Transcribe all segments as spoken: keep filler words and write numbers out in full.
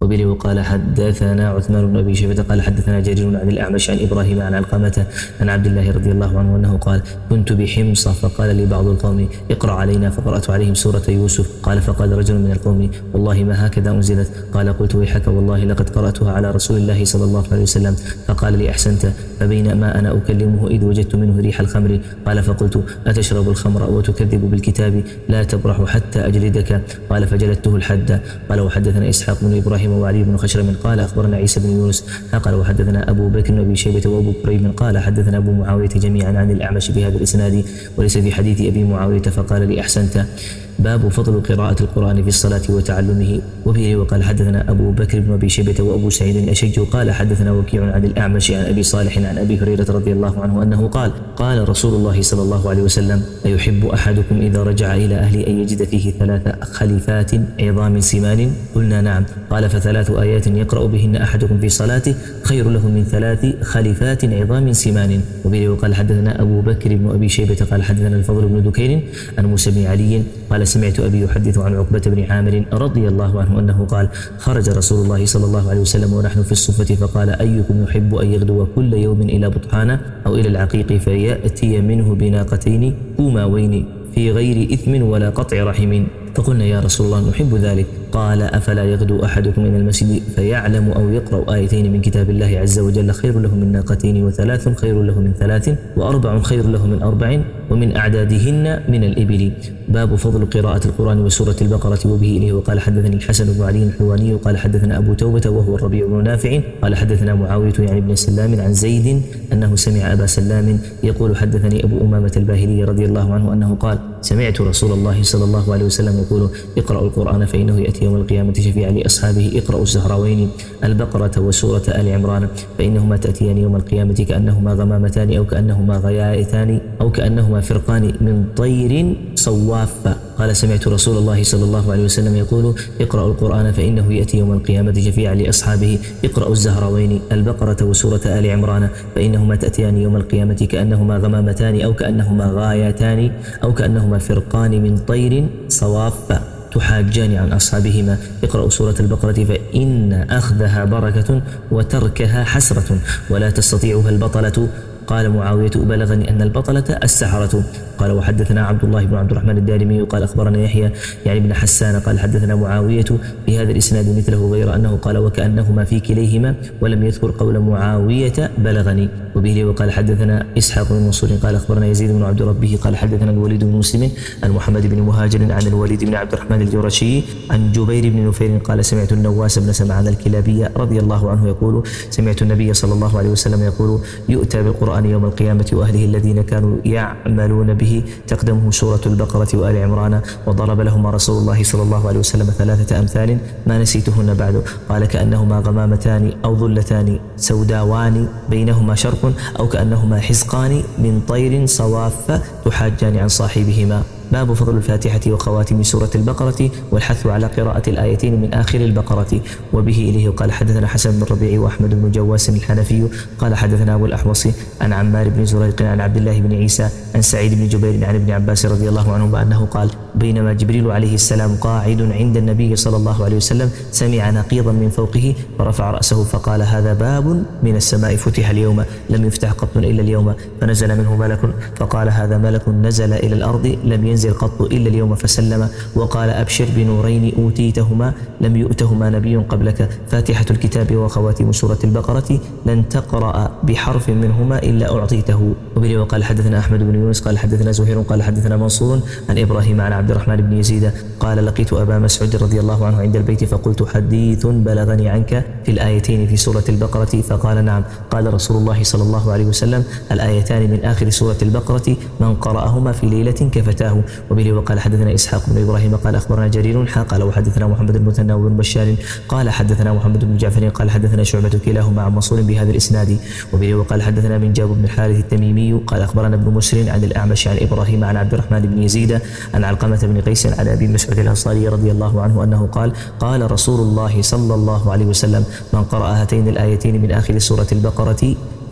وبه وقال حدثنا عثمان بن أبي شيبة قال حدثنا جرير عن الأعمش عن إبراهيم عن علقمة عن عبد الله رضي الله عنه أنه قال كنت بحمص فقال لي بعض القوم اقرأ علينا فقرأت عليهم سورة يوسف قال فقال رجل من القوم والله ما هكذا أنزلت قال قلت ويحك والله لقد قرأتها على رسول الله صلى الله عليه وسلم فقال لي أحسنت فبينما أنا أكلمه إذ وجدت منه ريح الخمر قال فقلت أتشرب الخمر وتكذب بالكتاب لا تبرح حتى أجلدك قال فجلدته الحد قال وحدثنا إسحاق بن إبراهيم وعلي بن خشرم قال أخبرنا عيسى بن يونس قال وحدثنا أبو بكر بن أبي شيبة وأبو كريم قال حدثنا أبو معاوية جميعا عن الأعمش بهذا الإسناد وليس في حديث أبي معاوية فقال لي أحسنت. باب فضل قراءة القرآن في الصلاة وتعلمه. وبه وقال حدثنا أبو بكر بن أبي شيبة وأبو سعيد الأشج قال حدثنا وكيع عن الأعمش عن أبي صالح عن أبي هريرة رضي الله عنه أنه قال قال رسول الله صلى الله عليه وسلم أيحب أحدكم إذا رجع إلى أهله أن يجد فيه ثلاث خليفات عظام سمان قلنا نعم قال فثلاث آيات يقرأ بهن أحدكم في صلاته خير له من ثلاث خليفات عظام سمان. وبه وقال حدثنا أبو بكر بن أبي شيبة قال حدثنا الفضل بن دكين عن موسى بن علي قال سمعت أبي يحدث عن عقبة بن عامر رضي الله عنه أنه قال خرج رسول الله صلى الله عليه وسلم ونحن في الصفة فقال أيكم يحب أن يغدو كل يوم إلى بطحان أو إلى العقيق فيأتي منه بناقتين كوماوين في غير إثم ولا قطع رحم فقلنا يا رسول الله نحب ذلك قال أفلا يغدو أحدكم إلى المسجد فيعلم أو يقرأ آيتين من كتاب الله عز وجل خير له من ناقتين وثلاث خير له من ثلاث وأربع خير له من أربع ومن أعدادهن من الإبل. باب فضل قراءة القرآن وسورة البقرة. وبه إليه وقال حدثني الحسن بن علي الحلواني وقال حدثنا أبو توبة وهو الربيع بن نافع قال حدثنا معاوية يعني بن سلام عن زيد أنه سمع أبا سلام يقول حدثني أبو أمامة الباهلي رضي الله عنه أنه قال سمعت رسول الله صلى الله عليه وسلم يقول اقرأوا القرآن فإنه يأتي يوم القيامة شفيعا لأصحابه اقرأوا الزهراوين البقرة وسورة آل عمران فإنهما تأتيان يوم القيامة كأنهما غمامتان أو كأنهما غيايتان أو كأنهما فرقان من طير صواف. قال سمعت رسول الله صلى الله عليه وسلم يقول اقرأوا القرآن فإنه يأتي يوم القيامة شفيعا لأصحابه اقرأوا الزهراوين البقرة وسورة آل عمران فإنهما تأتيان يوم القيامة كأنهما غمامتان أو كأنهما غايتان أو كأنهما فرقان من طير صواف تحاجان عن أصحابهما اقرأوا سورة البقرة فإن أخذها بركة وتركها حسرة ولا تستطيعها البطلة. قال معاوية بلغني أن البطلة السحرة. قال وحدثنا عبد الله بن عبد الرحمن الدارمي قال أخبرنا يحيى يعني بن حسان قال حدثنا معاوية بهذا الإسناد مثله غير أنه قال وكأنهما في كليهما ولم يذكر قول معاوية بلغني. وبه وقال حدثنا إسحاق بن منصور قال أخبرنا يزيد بن عبد ربه قال حدثنا الوليد بن مسلم عن محمد بن مهاجر عن الوليد بن عبد الرحمن الجرشي عن جبير بن نفير قال سمعت النواس بن سمعان الكلابي رضي الله عنه يقول سمعت النبي صلى الله عليه وسلم يقول يؤتى بالقرآن يوم القيامة وأهله الذين كانوا يعملون به تقدمه سورة البقرة وآل عمران وضرب لهما رسول الله صلى الله عليه وسلم ثلاثة أمثال ما نسيتهن بعد قال كأنهما غمامتان أو ظلتان سوداوان بينهما شرق أو كأنهما حزقان من طير صواف تحاجان عن صاحبهما. باب فضل الفاتحة وخواتم سورة البقرة والحث على قراءة الآيتين من آخر البقرة. وبه إليه قال حدثنا حسن بن الربيع وأحمد بن جواس الحنفي قال حدثنا أبو الأحوص عن عمار بن زريق عن عبد الله بن عيسى عن سعيد بن جبير عن ابن عباس رضي الله عنهما أنه قال بينما جبريل عليه السلام قاعد عند النبي صلى الله عليه وسلم سمع نقيضا من فوقه فرفع رأسه فقال هذا باب من السماء فتح اليوم لم يفتح قط إلا اليوم فنزل منه ملك فقال هذا ملك نزل إلى الأرض لم ينزل قط إلا اليوم فسلم وقال أبشر بنورين أوتيتهما لم يؤتهما نبي قبلك فاتحة الكتاب وخواتم سورة البقرة لن تقرأ بحرف منهما إلا أعطيته. وبه وقال حدثنا أحمد بن يونس قال حدثنا زهير قال حدثنا منصور عن إبراهيم عن عبد الرحمن بن يزيد قال لقيت أبا مسعود رضي الله عنه عند البيت فقلت حديث بلغني عنك في الآيتين في سورة البقرة فقال نعم قال رسول الله صلى الله عليه وسلم الآيتان من آخر سورة البقرة من قرأهما في ليلة كفتاه. وبه وقال حدثنا إسحاق بن إبراهيم قال أخبرنا جرير قال وحدثنا محمد المثنى وابن بشار قال حدثنا محمد بن جعفر قال حدثنا شعبة كلاهما عن منصور بهذا الإسناد. وبه وقال حدثنا من جاب بن الحارث التميمي قال أخبرنا ابن مسر عن الأعمش عن إبراهيم عن عبد الرحمن بن يزيد عن علقمة بن قيس عن أبي مسعود الأنصاري رضي الله عنه أنه قال قال رسول الله صلى الله عليه وسلم من قرأ هاتين الآيتين من آخر سورة البقرة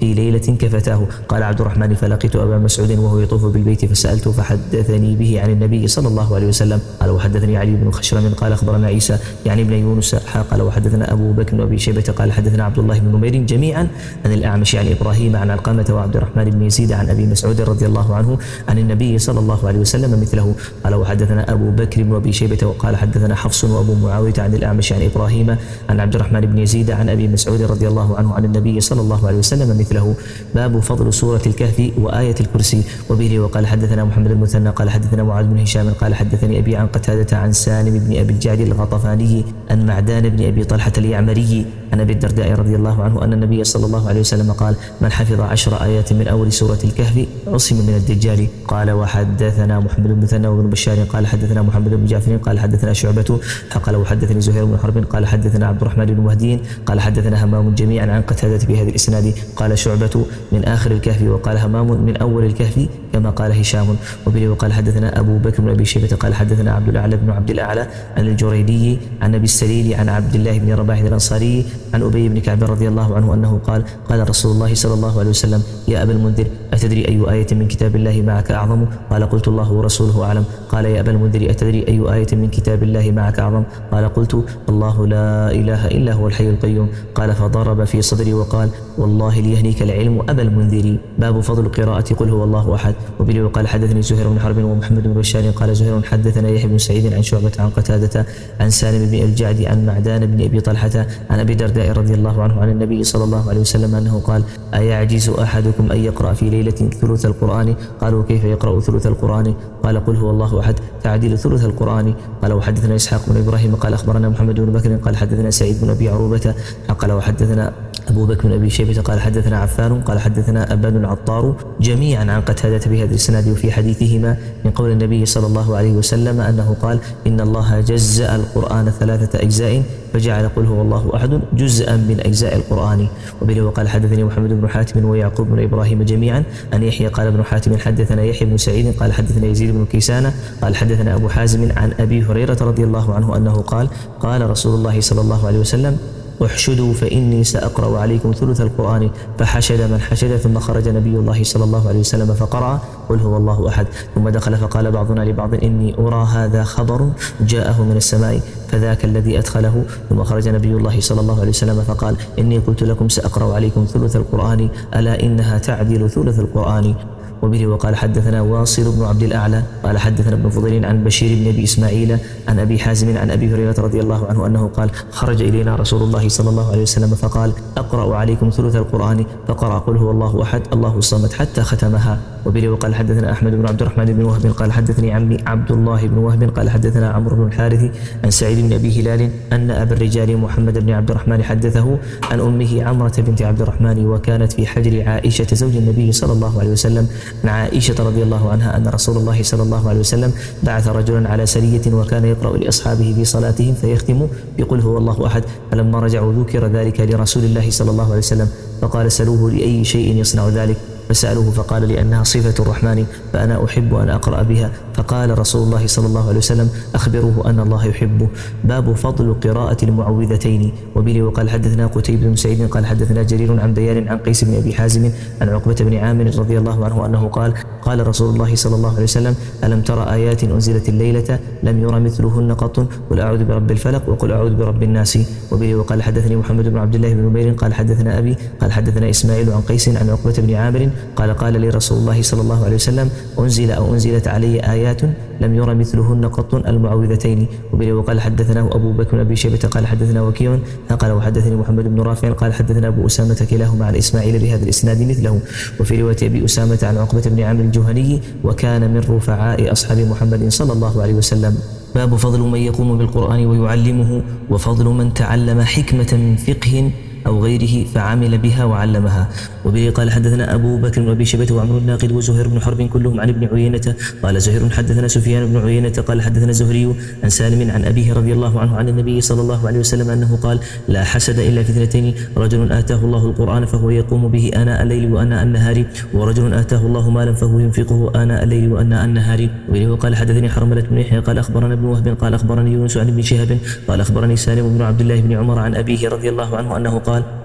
في ليلة كفتاه. قال عبد الرحمن فلقيت أبا مسعود وهو يطوف بالبيت فسألته فحدثني به عن النبي صلى الله عليه وسلم. قال وحدثني علي بن خشرم قال أخبرنا عيسى يعني ابن يونس قال وحدثنا أبو بكر وأبي شيبة قال حدثنا عبد الله بن نمير جميعا عن الأعمش عن إبراهيم عن علقمة وعبد الرحمن بن يزيد عن أبي مسعود رضي الله عنه عن النبي صلى الله عليه وسلم مثله. قال وحدثنا أبو بكر بن أبي شيبة وقال حدثنا حفص وأبو معاوية عن الأعمش عن إبراهيم عن عبد الرحمن بن يزيد عن أبي مسعود رضي الله عنه عن النبي صلى الله عليه وسلم مثله. باب فضل سورة الكهف وآية الكرسي. وبه وقال حدثنا محمد المثنى قال حدثنا معاذ بن هشام قال حدثني أبي عن قتادة عن سالم بن أبي الجعد الغطفاني عن معدان بن أبي طلحة اليعمري عن أبي الدرداء رضي الله عنه أن النبي صلى الله عليه وسلم قال من حفظ عشر آيات من أول سورة الكهف عصم من الدجال. قال وحدثنا محمد بن المثنى وابن بشار قال حدثنا محمد بن جعفر قال حدثنا شعبة قال وحدثني زهير بن حرب قال حدثنا عبد الرحمن بن مهدي قال حدثنا همام جميعا عن قتادة بهذا الإسناد. قال شعبة من آخر الكهف وقال همام من أول الكهف كما قال هشام. وبه وقال حدثنا أبو بكر بن أبي شيبة قال حدثنا عبد الأعلى بن عبد الأعلى عن الجريدي عن أبي السليل عن عبد الله بن رباح الأنصاري عن أبي بن كعب رضي الله عنه أنه قال قال رسول الله صلى الله عليه وسلم يا أبا المنذر أتدري أي آية من كتاب الله معك أعظم؟ قال قلت الله ورسوله أعلم. قال يا أبا المنذر أتدري أي آية من كتاب الله معك أعظم؟ قال قلت الله لا إله إلا هو الحي القيوم. قال فضرب في صدري وقال والله ليهنيك العلم أبا المنذر. باب فضل قراءة قل هو الله أحد. وبه وقال حدثني زهير بن حرب ومحمد بن بشار قال زهير حدثنا يحيى بن سعيد عن شعبة عن قتادة عن سالم بن الجعد عن معدان بن أبي طلحة عن أبي الدرداء رضي الله عنه عن النبي صلى الله عليه وسلم أنه قال أيعجز أحدكم أن يقرأ في ليلة ثلث القرآن؟ قالوا كيف يقرأ ثلث القرآن؟ قال قل هو الله أحد تعديل ثلث القرآن. قال وحدثنا إسحاق بن إبراهيم قال أخبرنا محمد بن بكر قال حدثنا سعيد بن أبي عروبة قال وحدثنا أبو بكر بن أبي شيبة قال حدثنا عفان قال حدثنا أبان العطار جميعا عن قتادة بهذا الإسناد. وفي حديثهما من قول النبي صلى الله عليه وسلم أنه قال إن الله جزأ القرآن ثلاثة أجزاء فجعل قل هو الله أحد جزءا من أجزاء القرآن. وبه وقال حدثني محمد بن حاتم ويعقوب بن إبراهيم جميعا أن يحيى قال ابن حاتم حدثنا يحيى بن سعيد قال حدثنا يزيد بن كيسان قال حدثنا أبو حازم عن أبي هريرة رضي الله عنه أنه قال قال رسول الله صلى الله عليه وسلم احشدوا فإني سأقرأ عليكم ثلث القرآن. فحشد من حشد ثم خرج نبي الله صلى الله عليه وسلم فقرأ قل هو الله أحد. ثم دخل فقال بعضنا لبعض إني أرى هذا خبر جاءه من السماء فذاك الذي أدخله. ثم خرج نبي الله صلى الله عليه وسلم فقال إني قلت لكم سأقرأ عليكم ثلث القرآن ألا إنها تعدل ثلث القرآن. وبه وقال حدثنا واصل بن عبد الأعلى قال حدثنا ابن فضيل عن بشير بن أبي إسماعيل عن أبي حازم عن أبي هريرة رضي الله عنه أنه قال خرج إلينا رسول الله صلى الله عليه وسلم فقال أقرأ عليكم ثلث القرآن فقرأ قل هو الله أحد الله الصمد حتى ختمها. وبه وقال حدثنا أحمد بن عبد الرحمن بن وهب قال حدثني عمي عبد الله بن وهب قال حدثنا عمرو بن الحارث عن سعيد بن أبي هلال أن أبا الرجال محمد بن عبد الرحمن حدثه عن أمه عمرة بنت عبد الرحمن وكانت في حجر عائشة زوج النبي صلى الله عليه وسلم عن عائشة رضي الله عنها أن رسول الله صلى الله عليه وسلم بعث رجلا على سرية وكان يقرأ لأصحابه في صلاتهم فيختم بقل هو الله أحد. فلما رجعوا ذكر ذلك لرسول الله صلى الله عليه وسلم فقال سلوه لأي شيء يصنع ذلك فسألوه فقال لأنها صفة الرحمن فأنا أحب أن أقرأ بها. فقال رسول الله صلى الله عليه وسلم أخبروه أن الله يحبه. باب فضل قراءة المعوذتين. وبه وقال حدثنا قتيبة بن سعيد قال حدثنا جرير عن بيان عن قيس بن أبي حازم عن عقبة بن عامر رضي الله عنه أنه قال قال رسول الله صلى الله عليه وسلم ألم ترى آيات أنزلت الليلة لم ير مثلهن قط قل أعوذ برب الفلق وقل أعوذ برب الناس. وبه وقال حدثني محمد بن عبد الله بن نمير قال حدثنا أبي قال حدثنا إسماعيل عن قيس عن عقبة بن عامر قال قال لي رسول الله صلى الله عليه وسلم أنزل أو أنزلت علي آيات لم ير مثلهن قط المعوذتين. وبه وقال حدثنا أبو بكر بن أبي شيبة قال حدثنا وكيع قال وحدثني محمد بن رافع قال حدثنا أبو أسامة كلاهما عن إسماعيل بهذا الإسناد مثله. وفي رواية أبي أسامة عن عقبة بن عامر الجهني وكان من رفعاء أصحاب محمد صلى الله عليه وسلم. باب فضل من يقوم بالقرآن ويعلمه وفضل من تعلم حكمة من فقه أو غيره فعمل بها وعلمها. وبه قال حدثنا أبو بكر بن أبي شيبة وعمرو الناقد وزهير بن حرب كلهم عن ابن عيينة قال زهير حدثنا سفيان بن عيينة قال حدثنا الزهري عن سالم عن أبيه رضي الله عنه عن النبي صلى الله عليه وسلم أنه قال لا حسد إلا في اثنتين رجل آتاه الله القرآن فهو يقوم به آناء الليل وآناء النهار ورجل آتاه الله مالا فهو ينفقه آناء الليل وآناء النهار. وبه قال حدثني حرملة بن يحيى قال أخبرنا ابن وهب قال أخبرني يونس عن ابن شهاب قال أخبرني سالم بن عبد الله بن عمر عن أبيه رضي الله عنه أنه قال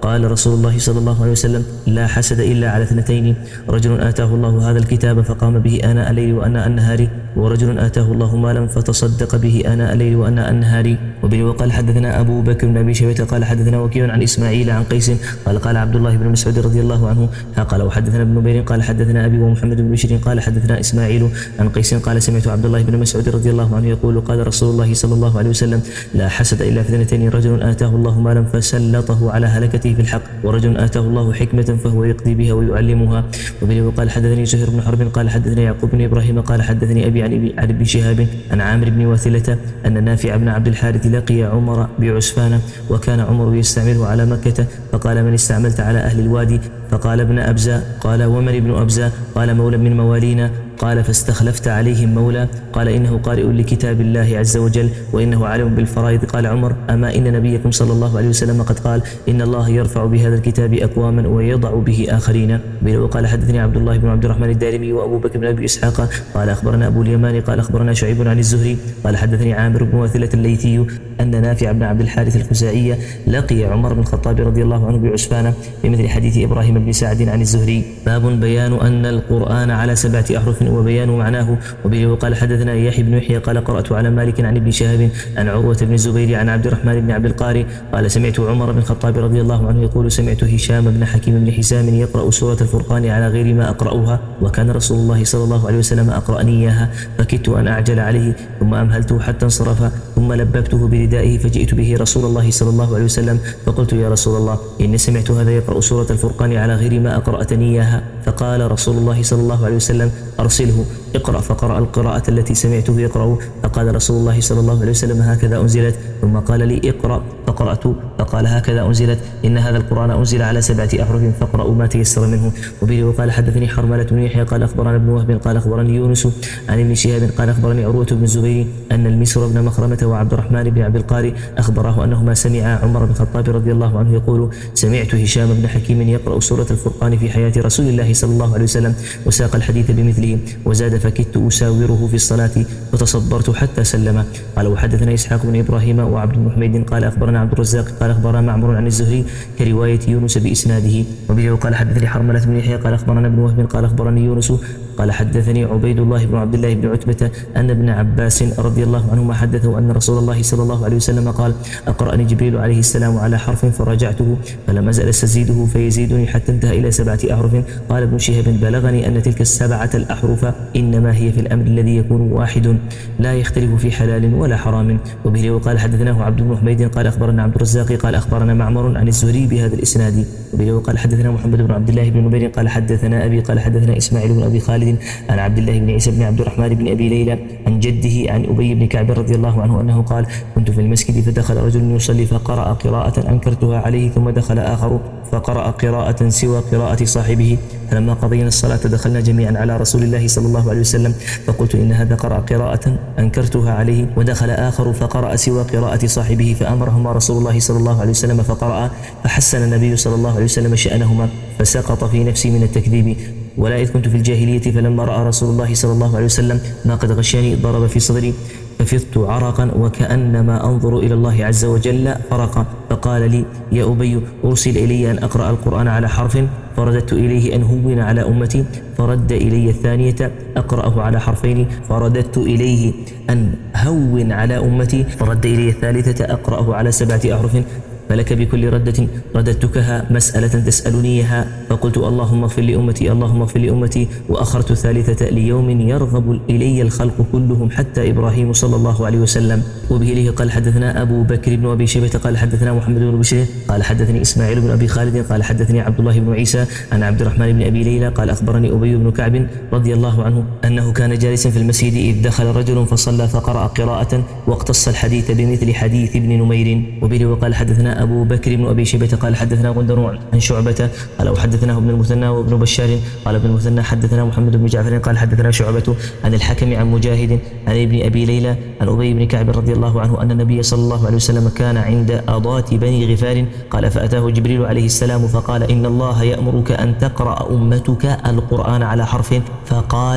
قال رسول الله صلى الله عليه وسلم: لا حسد إلا على اثنتين: رجل آتاه الله هذا الكتاب فقام به آناء الليل وآناء النهار، ورجل آتاه الله مالا فتصدق به آناء الليل وآناء النهار. وبه وقال حدثنا أبو بكر بن أبي شيبة قال حدثنا وكيع عن إسماعيل عن قيس قال قال عبد الله بن مسعود رضي الله عنه قال وحدثنا ابن نمير قال حدثنا أبي ومحمد بن بشير قال حدثنا إسماعيل عن قيس قال سمعت عبد الله بن مسعود رضي الله عنه يقول قال رسول الله صلى الله عليه وسلم: لا حسد إلا في اثنتين: رجل آتاه الله مالا فسلطه على هلكته في الحق، ورجل آتاه الله حكمة فهو يقضي بها ويعلمها. وبه وقال حدثني زهير بن حرب قال حدثني يعقوب بن إبراهيم قال حدثني أبي عن ابن شهاب عن عامر بن واثلة أن نافع بن عبد الحارث لقي عمر بعسفان وكان عمر يستعمله على مكة، فقال: من استعملت على أهل الوادي؟ فقال: ابن أبزاء. قال: ومن ابن أبزاء؟ قال: مولى من موالينا. قال: فاستخلفت عليهم مولى؟ قال: إنه قارئ لكتاب الله عز وجل وإنه عالم بالفرائض. قال عمر: أما إن نبيكم صلى الله عليه وسلم قد قال: إن الله يرفع بهذا الكتاب أقواما ويضع به آخرين. وقال حدثني عبد الله بن عبد الرحمن الدارمي وأبو بكر بن أبي إسحاق قال أخبرنا أبو اليمان قال أخبرنا شعيب عن الزهري قال حدثني عامر بن واثلة الليثي أن نافع بن عبد الحارث الخزاعي لقي عمر بن الخطاب رضي الله عنه بعسفان بمثل حديث إبراهيم بن سعد عن الزهري. باب بيان أن القرآن على سبعة أحرف وبيان معناه. وبه وقال حدثنا يحيى بن يحيى قال قرأت على مالك عن ابن شهاب عن عروة بن الزبير عن عبد الرحمن بن عبد القاري قال سمعت عمر بن الخطاب رضي الله عنه يقول: سمعت هشام بن حكيم بن حسام يقرأ سورة الفرقان على غير ما أقرأها، وكان رسول الله صلى الله عليه وسلم أقرأني إياها، فكدت أن أعجل عليه ثم أمهلته حتى انصرف، ثم لببته بردائه فجئت به رسول الله صلى الله عليه وسلم فقلت: يا رسول الله إني سمعت هذا يقرأ سورة الفرقان على غير ما أقرأتني إياها. فقال رسول الله صلى الله عليه وسلم: أرسله اقرأ. فقرأ القراءة التي سمعته يقرأ، فقال رسول الله صلى الله عليه وسلم: هكذا أنزلت. ثم قال لي: اقرأ. فقرأت فقال: هكذا أنزلت، إن هذا القرآن أنزل على سبعة أحرف فاقرأوا ما تيسر منه. وبه وقال حدثني حرملة بن يحيى قال أخبرنا ابن وهب قال أخبرني يونس عن ابن شهاب قال أخبرني عروة بن الزبير أن المسر بن مخرمة وعبد الرحمن بن عبد القاري أخبراه أنهما سمعا عمر بن الخطاب رضي الله عنه يقول: سمعت هشام بن حكيم يقرأ سورة الفرقان في حياة رسول الله صلى الله عليه وسلم، وساق الحديث بمثله وزاد: فكدت أساوره في الصلاة فتصبرت حتى سلم. قال وحدثنا إسحاق بن إبراهيم وعبد بن حميد قال أخبرنا عبد الرزاق قال أخبرنا معمر عن الزهري كرواية يونس بإسناده. وبه قال حدثني حرملة بن يحيى قال أخبرنا ابن وهب قال أخبرني يونس قال حدثني عبيد الله بن عبد الله بن عتبة أن ابن عباس رضي الله عنهما حدثه أن رسول الله صلى الله عليه وسلم قال: أقرأني جبريل عليه السلام على حرف فرجعته فلم أزل أستزيده فيزيدني حتى انتهى إلى سبعة أحرف. قال ابن شهاب: بلغني أن تلك السبعة الأحرف إنما هي في الأمر الذي يكون واحد لا يختلف في حلال ولا حرام. وبه وقال حدثناه عبد بن حميد قال أخبرنا عبد الرزاق قال أخبرنا معمر عن الزهري بهذا الإسناد. وبه وقال حدثنا محمد بن عبد الله بن نمير قال حدثنا أبي قال حدثنا إسماعيل بن أبي خالد عن عبد الله بن عيسى بن عبد الرحمن بن أبي ليلى عن جده عن أبي بن كعب رضي الله عنه أنه قال: كنت في المسجد فدخل رجل يصلي فقرأ قراءة أنكرتها عليه، ثم دخل آخر فقرأ قراءة سوى قراءة صاحبه، فلما قضينا الصلاة دخلنا جميعا على رسول الله صلى الله عليه وسلم فقلت: إن هذا قرأ قراءة أنكرتها عليه. ودخل آخر فقرأ سوى قراءة صاحبه فأمرهما رسول الله صلى الله عليه وسلم فقرأ، فحسن النبي صلى الله عليه وسلم شأنهما، فسقط في نفسي من التكذيب. ولا إذ كنت في الجاهلية فلما رأى رسول الله صلى الله عليه وسلم ما قد غشاني ضرب في صدري ففضت عرقا وكأنما أنظر إلى الله عز وجل فرقا، فقال لي: يا أبي أرسل إلي أن أقرأ القرآن على حرف، فرددت إليه أن هون على أمتي، فرد إلي الثانية أقرأه على حرفين، فرددت إليه أن هون على أمتي، فرد إلي الثالثة أقرأه على سبعة أحرف، فلك بكل ردة رددتكها مسألة تسألنيها، فقلت: اللهم اغفر لأمتي اللهم اغفر لأمتي، وأخرت الثالثة ليوم يرغب إلي الخلق كلهم حتى إبراهيم صلى الله عليه وسلم. وبه له قال حدثنا أبو بكر بن أبي شيبة قال حدثنا محمد بن بشير قال حدثني إسماعيل بن أبي خالد قال حدثني عبد الله بن عيسى عن عبد الرحمن بن أبي ليلى قال أخبرني أبي بن كعب رضي الله عنه أنه كان جالسا في المسجد إذ دخل رجل فصلى فقرأ قراءة واقتص الحديث بمثل حديث ابن نمير. وبه وقال حدثنا أبو بكر بن أبي شيبة قال حدثنا غندر عن شعبة قال وحدثناه ابن المثنى وابن بشار قال ابن المثنى حدثنا محمد بن جعفر قال حدثنا شعبة عن الحكم عن مجاهد عن ابن أبي ليلى عن أبي بن كعب رضي الله عنه أن النبي صلى الله عليه وسلم كان عند أضات بني غفار قال فأتاه جبريل عليه السلام فقال: إن الله يأمرك أن تقرأ أمتك القرآن على حرف، فقال: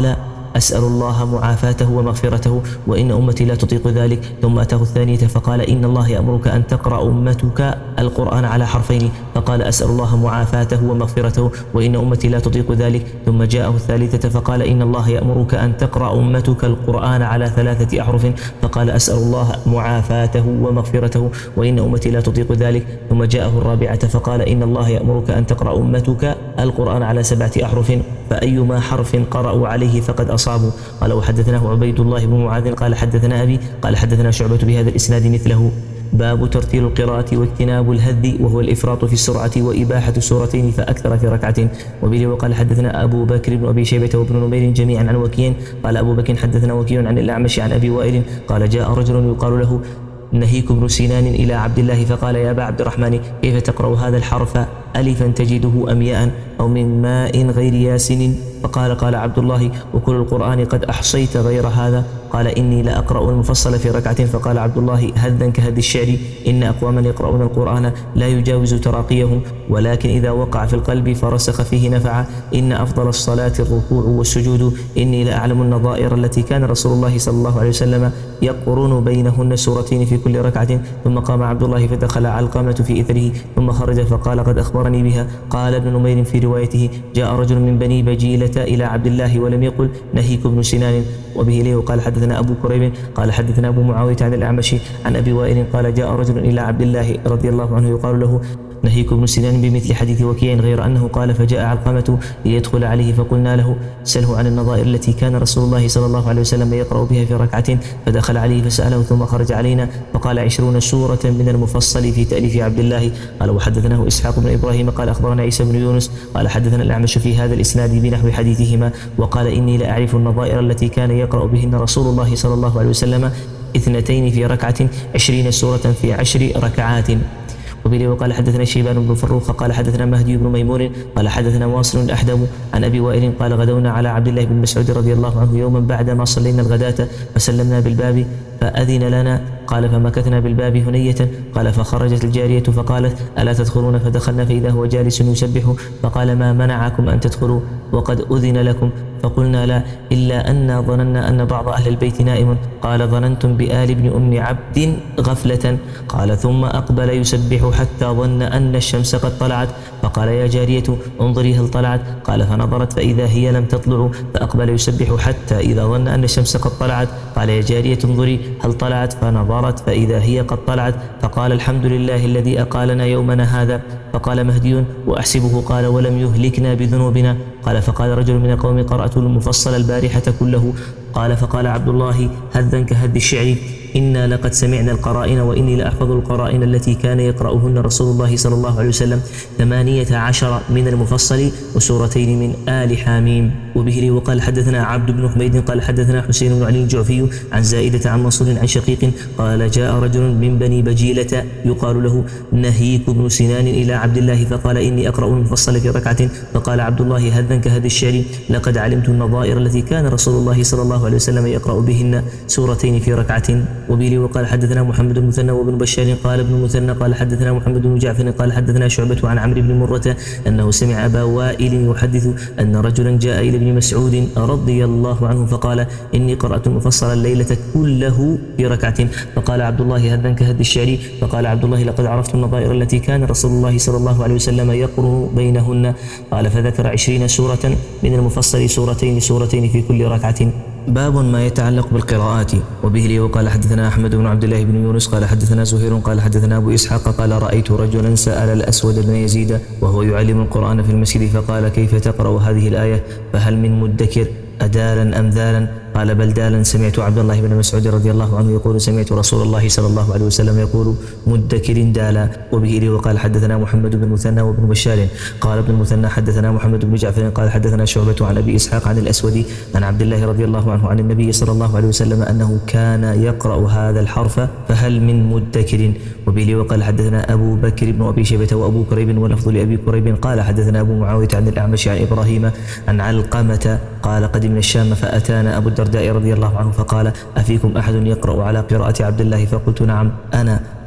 أسأل الله معافاته ومغفرته وإن أمتي لا تطيق ذلك. ثم أتاه الثانية فقال إن الله يأمرك أن تقرأ أمتك القرآن على حرفين، فقال أسأل الله معافاته ومغفرته وإن أمتي لا تطيق ذلك. ثم جاءه الثالثة فقال إن الله يأمرك أن تقرأ أمتك القرآن على ثلاثة أحرف، فقال أسأل الله معافاته ومغفرته وإن أمتي لا تطيق ذلك. ثم جاءه الرابعة فقال إن الله يأمرك أن تقرأ أمتك القرآن على سبعة أحرف، فأيما حرف قرأوا عليه فقد أصابوا. قال وحدثناه عبيد الله بن معاذ قال حدثنا أبي قال حدثنا شعبة بهذا الإسناد مثله. باب ترتيل القراءة واجتناب الهذ وهو الإفراط في السرعة وإباحة سورتين فأكثر في ركعة. وبه وقال حدثنا أبو بكر بن أبي شيبة وابن نمير جميعا عن وكيع قال أبو بكر حدثنا وكيع عن الأعمش عن أبي وائل قال جاء رجل يقال له نهيك بن سنان إلى عبد الله فقال يا أبا عبد الرحمن كيف تقرأ هذا الحرف ألفا تجده أم ياء أو من ماء غير ياسن؟ فقال قال عبد الله وكل القرآن قد أحصيت غير هذا؟ قال إني لأقرأ المفصل في ركعة. فقال عبد الله هذا كهذ الشعر إن أقواما يقرؤون القرآن لا يجاوز تراقيهم ولكن إذا وقع في القلب فرسخ فيه نفع. إن أفضل الصلاة الركوع والسجود. إني لأعلم النظائر التي كان رسول الله صلى الله عليه وسلم يقرن بينهن سورتين في كل ركعة. ثم قام عبد الله فدخل علقمة في إثره ثم خرج فقال قد أخبرني بها. قال ابن نمير في روايته جاء رجل من بني بجيلة إلى عبد الله ولم يقل نهيك بن سنان. وبه إليه قال حدثنا أبو كريب قال حدثنا أبو معاوية عن الأعمش عن أبي وائل قال جاء رجل إلى عبد الله رضي الله عنه يقال له نهيك بن سنان بمثل حديث وكيع غير أنه قال فجاء علقمة ليدخل عليه فقلنا له سله عن النظائر التي كان رسول الله صلى الله عليه وسلم يقرأ بها في ركعة. فدخل عليه فسأله ثم خرج علينا فقال عشرون سورة من المفصل في تأليف عبد الله. قال وحدثناه إسحاق بن إبراهيم قال أخبرنا عيسى بن يونس قال حدثنا الأعمش في هذا الإسناد بنحو حديثهما وقال إني لأعرف النظائر التي كان يقرأ بهن رسول الله صلى الله عليه وسلم اثنتين في ركعة عشرين سورة في عشر ركعات. وبه وقال حدثنا شيبان بن فروخ قال حدثنا مهدي بن ميمون قال حدثنا واصل الأحدب عن أبي وائل قال غدونا على عبد الله بن مسعود رضي الله عنه يوما بعدما صلينا الغداة فسلمنا بالباب فأذن لنا قال فمكثنا بالباب هنية قال فخرجت الجارية فقالت ألا تدخلون؟ فدخلنا فإذا هو جالس يسبح فقال ما منعكم أن تدخلوا وقد أذن لكم؟ فقلنا لا إلا أن ظننا أن بعض أهل البيت نائم. قال ظننتم بآل ابن أم عبد غفلة. قال ثم أقبل يسبح حتى ظن أن الشمس قد طلعت فقال يا جارية انظري هل طلعت؟ قال فنظرت فإذا هي لم تطلع فأقبل يسبح حتى إذا ظن أن الشمس قد طلعت قال يا جارية انظري هل طلعت؟ فنظرت فإذا هي قد طلعت فقال الحمد لله الذي أقالنا يومنا هذا. فقال مهدي وأحسبه قال ولم يهلكنا بذنوبنا. قال فقال رجل من القوم قرأت المفصل البارحة كله. قال فقال عبد الله هذا كهذ الشعر إنا لقد سمعنا القرائن وإني لأحفظ القرائن التي كان يقرأهن رسول الله صلى الله عليه وسلم ثمانية عشر من المفصل وسورتين من آل حاميم. وبه وقال حدثنا عبد بن حميد قال حدثنا حسين بن علي الجعفي عن زائدة عن منصور عن شقيق قال جاء رجل من بني بجيلة يقال له نهيك بن سنان إلى عبد الله فقال إني أقرأ المفصل في ركعة. فقال عبد الله هذا كهذا الشعر لقد علمت النظائر التي كان رسول الله صلى الله عليه وسلم يقرأ بهن سورتين في ركعة. وبه وقال حدثنا محمد بن مثنى وابن بشار قال ابن مثنى قال حدثنا محمد بن جعفر قال حدثنا شعبة عن عمرو بن مرة أنه سمع أبا وائل يحدث أن رجلا جاء إلى ابن مسعود رضي الله عنه فقال إني قرأت المفصل الليلة كله في ركعة. فقال عبد الله هذا كهذ الشعر. فقال عبد الله لقد عرفت النظائر التي كان رسول الله صلى الله عليه وسلم يقرأ بينهن. قال فذكر عشرين سورة من المفصل سورتين سورتين في كل ركعة. باب ما يتعلق بالقراءات. وبه لي وقال حدثنا أحمد بن عبد الله بن يونس قال حدثنا زهير قال حدثنا أبو إسحاق قال رأيت رجلا سأل الأسود بن يزيد وهو يعلم القرآن في المسجد فقال كيف تقرأ هذه الآية فهل من مدكر أدالا أم ذالا؟ قال بل دالا. سمعت عبد الله بن مسعود رضي الله عنه يقول سمعت رسول الله صلى الله عليه وسلم يقول مدكر دالا. وبه لي وقال حدثنا محمد بن مثنى وابن بشار قال ابن المثنى حدثنا محمد بن جعفر قال حدثنا شعبة عن أبي إسحاق عن الأسود عن عبد الله رضي الله عنه عن النبي صلى الله عليه وسلم أنه كان يقرأ هذا الحرف فهل من مدكر. وبه لي وقال حدثنا أبو بكر بن أبي شيبة وأبو كريب واللفظ لأبي كريب قال حدثنا أبو معاوية عن الأعمش عن إبراهيم عن علقمة قال قدمنا الشام فأتانا أبو الدرداء رضي الله عنه فقال أفيكم أحد يقرأ على قراءة عبد الله؟ فقلت نعم أنا.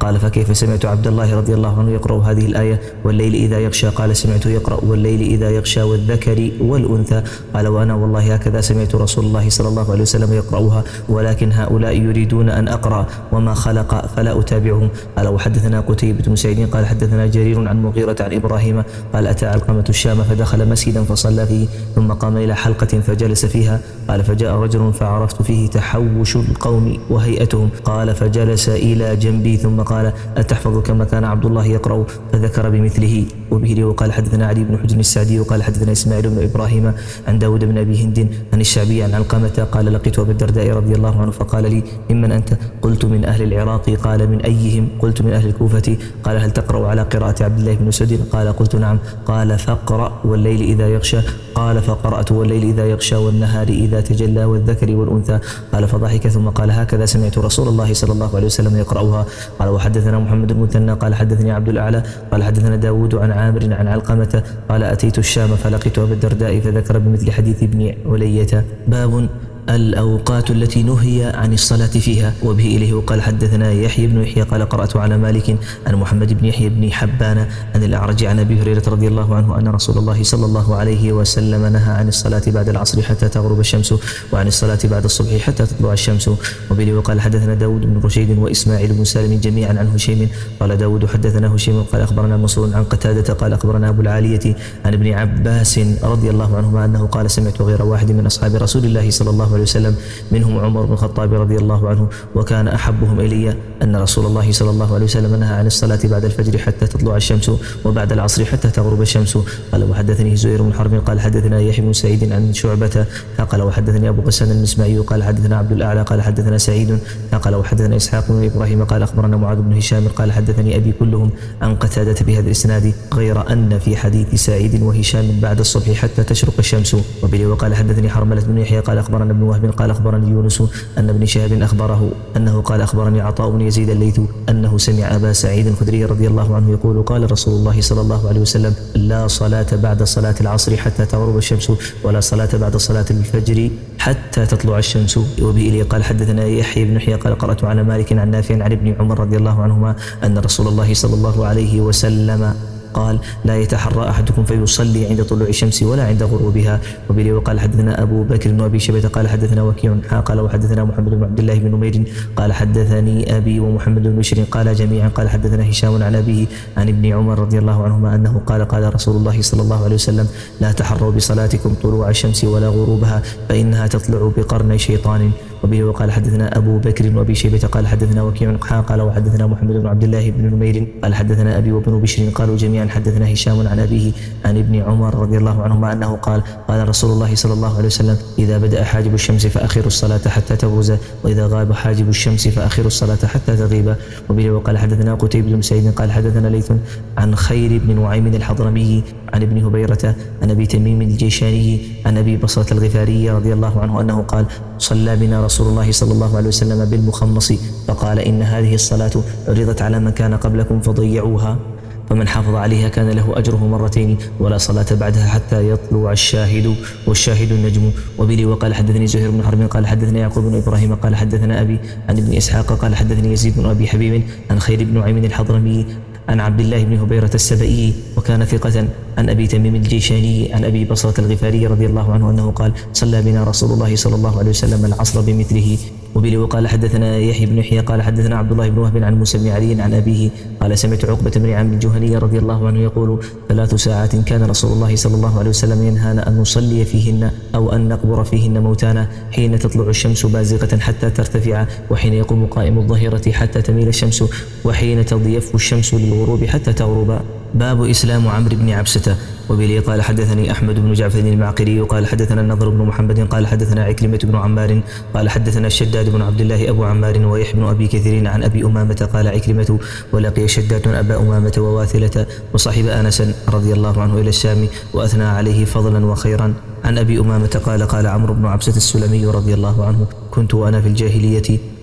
قال فكيف سمعت عبد الله رضي الله عنه يقرأ هذه الآية والليل إذا يغشى؟ قال سمعته يقرأ والليل إذا يغشى والذكر والأنثى. قال وأنا والله هكذا سمعت رسول الله صلى الله عليه وسلم يقرأها، ولكن هؤلاء يريدون أن أقرأ وما خلق فلا أتابعهم. قال وحدثنا قتيبة بن سعيد قال حدثنا جرير عن مغيرة عن إبراهيم قال أتى علقمة الشام فدخل مسجدا فصلى فيه ثم قام إلى حلقة فجلس فيها. قال فجاء رجل فعرفت فيه تحوش القوم وهيئتهم. قال فجلس إلى جنبي ثم قال أتحفظ كما كان عبد الله يقرأ؟ فذكر بمثله. وبه وقال حدثنا علي بن حجر السعدي وقال حدثنا إسماعيل بن إبراهيم عن داود بن أبي هند عن الشعبي عن علقمة قال لقيت أبا الدرداء رضي الله عنه فقال لي ممن أنت؟ قلت من أهل العراق. قال من أيهم؟ قلت من أهل الكوفة. قال هل تقرأ على قراءة عبد الله بن مسعود؟ قال قلت نعم. قال فاقرأ والليل إذا يغشى. قال فقرأت والليل إذا يغشى والنهار إذا تجلى والذكر والأنثى. قال فضحك ثم قال هكذا سمعت رسول الله صلى الله عليه وسلم يقرأها. قال وحدثنا محمد بن المثنى قال حدثني عبد الأعلى قال حدثنا داود عن عامر عن علقمة قال أتيت الشام فلقيت أبا الدرداء فذكر بمثل حديث ابن علية. باب الأوقات التي نهي عن الصلاة فيها. وبه إليه وقال حدثنا يحيى بن يحيى قال قرأت على مالك عن محمد بن يحيى بن حبان عن الأعرج عن أبي هريرة رضي الله عنه أن رسول الله صلى الله عليه وسلم نهى عن الصلاة بعد العصر حتى تغرب الشمس وعن الصلاة بعد الصبح حتى تطلع الشمس. وبه وقال حدثنا داود بن رشيد وإسماعيل بن سالم جميعا عن هشيم قال داود حدثنا هشيم قال أخبرنا منصور عن قتادة قال أخبرنا أبو العالية عن ابن عباس رضي الله عنهما أنه قال سمعت غير واحد من أصحاب رسول الله صلى الله عليه وسلم منهم عمر بن الخطاب رضي الله عنه وكان أحبهم إلي أن رسول الله صلى الله عليه وسلم نهى عن الصلاة بعد الفجر حتى تطلع الشمس وبعد العصر حتى تغرب الشمس. قال وحدثني زهير بن حرب قال حدثنا يحيى بن سعيد عن شعبة قال وحدثني أبو غسان المسمعي قال حدثنا عبد الأعلى قال حدثنا سعيد قال وحدثنا إسحاق بن إبراهيم قال أخبرنا معاذ بن هشام قال حدثني أبي كلهم عن قتادة بهذا الإسناد غير أن في حديث سعيد وهشام بعد الصبح حتى تشرق الشمس. وبه وقال حدثني حرملة بن يحيى قال أخبرنا ابن وهب قال أخبرني يونس أن ابن شهاب أخبره أنه قال أخبرني عطاء بن يزيد الليث أنه سمع أبا سعيد الخدري رضي الله عنه يقول قال رسول الله صلى الله عليه وسلم لا صلاة بعد صلاة العصر حتى تغرب الشمس ولا صلاة بعد صلاة الفجر حتى تطلع الشمس. وبه إليه قال حدثنا يحيى بن يحيى قال قرأت على مالك عن نافع عن ابن عمر رضي الله عنهما أن رسول الله صلى الله عليه وسلم قال لا يتحرى أحدكم فيصلي عند طلوع الشمس ولا عند غروبها. وبه وقال حدثنا أبو بكر بن أبي شيبة قال حدثنا وكيع قال وحدثنا محمد بن عبد الله بن نمير قال حدثني أبي ومحمد بن بشر قال جميعا قال حدثنا هشام عن أبيه عن ابن عمر رضي الله عنهما أنه قال قال رسول الله صلى الله عليه وسلم لا تحروا بصلاتكم طلوع الشمس ولا غروبها فإنها تطلع بقرن شيطان. وبه وقال حدثنا أبو بكر بن أبي شيبة قال حدثنا وكيع قال وحدثنا محمد بن عبد الله بن نمير قال حدثنا أبي وابن بشر قالوا جميعا حدثنا هشام عن أبيه عن ابن عمر رضي الله عنهما أنه قال قال رسول الله صلى الله عليه وسلم إذا بدأ حاجب الشمس فأخروا الصلاة حتى تبرز وإذا غاب حاجب الشمس فأخروا الصلاة حتى تغيب. وبه وقال حدثنا قتيبة بن سعيد قال حدثنا ليث عن خير بن نعيم الحضرمي عن ابن هبيرة عن أبي تميم الجيشاني عن أبي بصرة الغفاري رضي الله عنه أنه قال صلى بنا رسول الله صلى الله عليه وسلم بالمخمص فقال إن هذه الصلاة عرضت على من كان قبلكم فضيعوها فمن حافظ عليها كان له أجره مرتين ولا صلاة بعدها حتى يطلع الشاهد والشاهد النجم. وبه وقال حدثني زهير بن حرب قال حدثنا يعقوب بن إبراهيم قال حدثنا أبي عن ابن إسحاق قال حدثني يزيد بن أبي حبيب عن خير بن نعيم الحضرمي عن عبد الله بن هبيرة السبئي وكان ثقة عن أبي تميم الجيشاني عن أبي بصرة الغفاري رضي الله عنه أنه قال صلى بنا رسول الله صلى الله عليه وسلم العصر بمثله. وبه وقال حدثنا يحيى بن يحيى قال حدثنا عبد الله بن وهب عن موسى بن علي عن أبيه قال سمعت عقبة بن عامر الجهني رضي الله عنه يقول ثلاث ساعات كان رسول الله صلى الله عليه وسلم ينهانا أن نصلي فيهن أو أن نقبر فيهن موتانا حين تطلع الشمس بازغة حتى ترتفع وحين يقوم قائم الظهيرة حتى تميل الشمس وحين تضيف الشمس للغروب حتى تغرب. باب إسلام عمرو بن عبسة. وبه قال حدثني أحمد بن جعفر المعقري قال حدثنا النضر بن محمد قال حدثنا عكرمة بن عمار قال حدثنا الشداد بن عبد الله أبو عمار ويحيى بن أبي كثير عن أبي أمامة قال عكرمة ولقي شداد أبا أمامة وواثلة وصحب أنسا رضي الله عنه إلى الشام وأثنى عليه فضلا وخيرا. عن أبي أمامة قال قال عمرو بن عبسة السلمي رضي الله عنه كنت وأنا في الجاهلية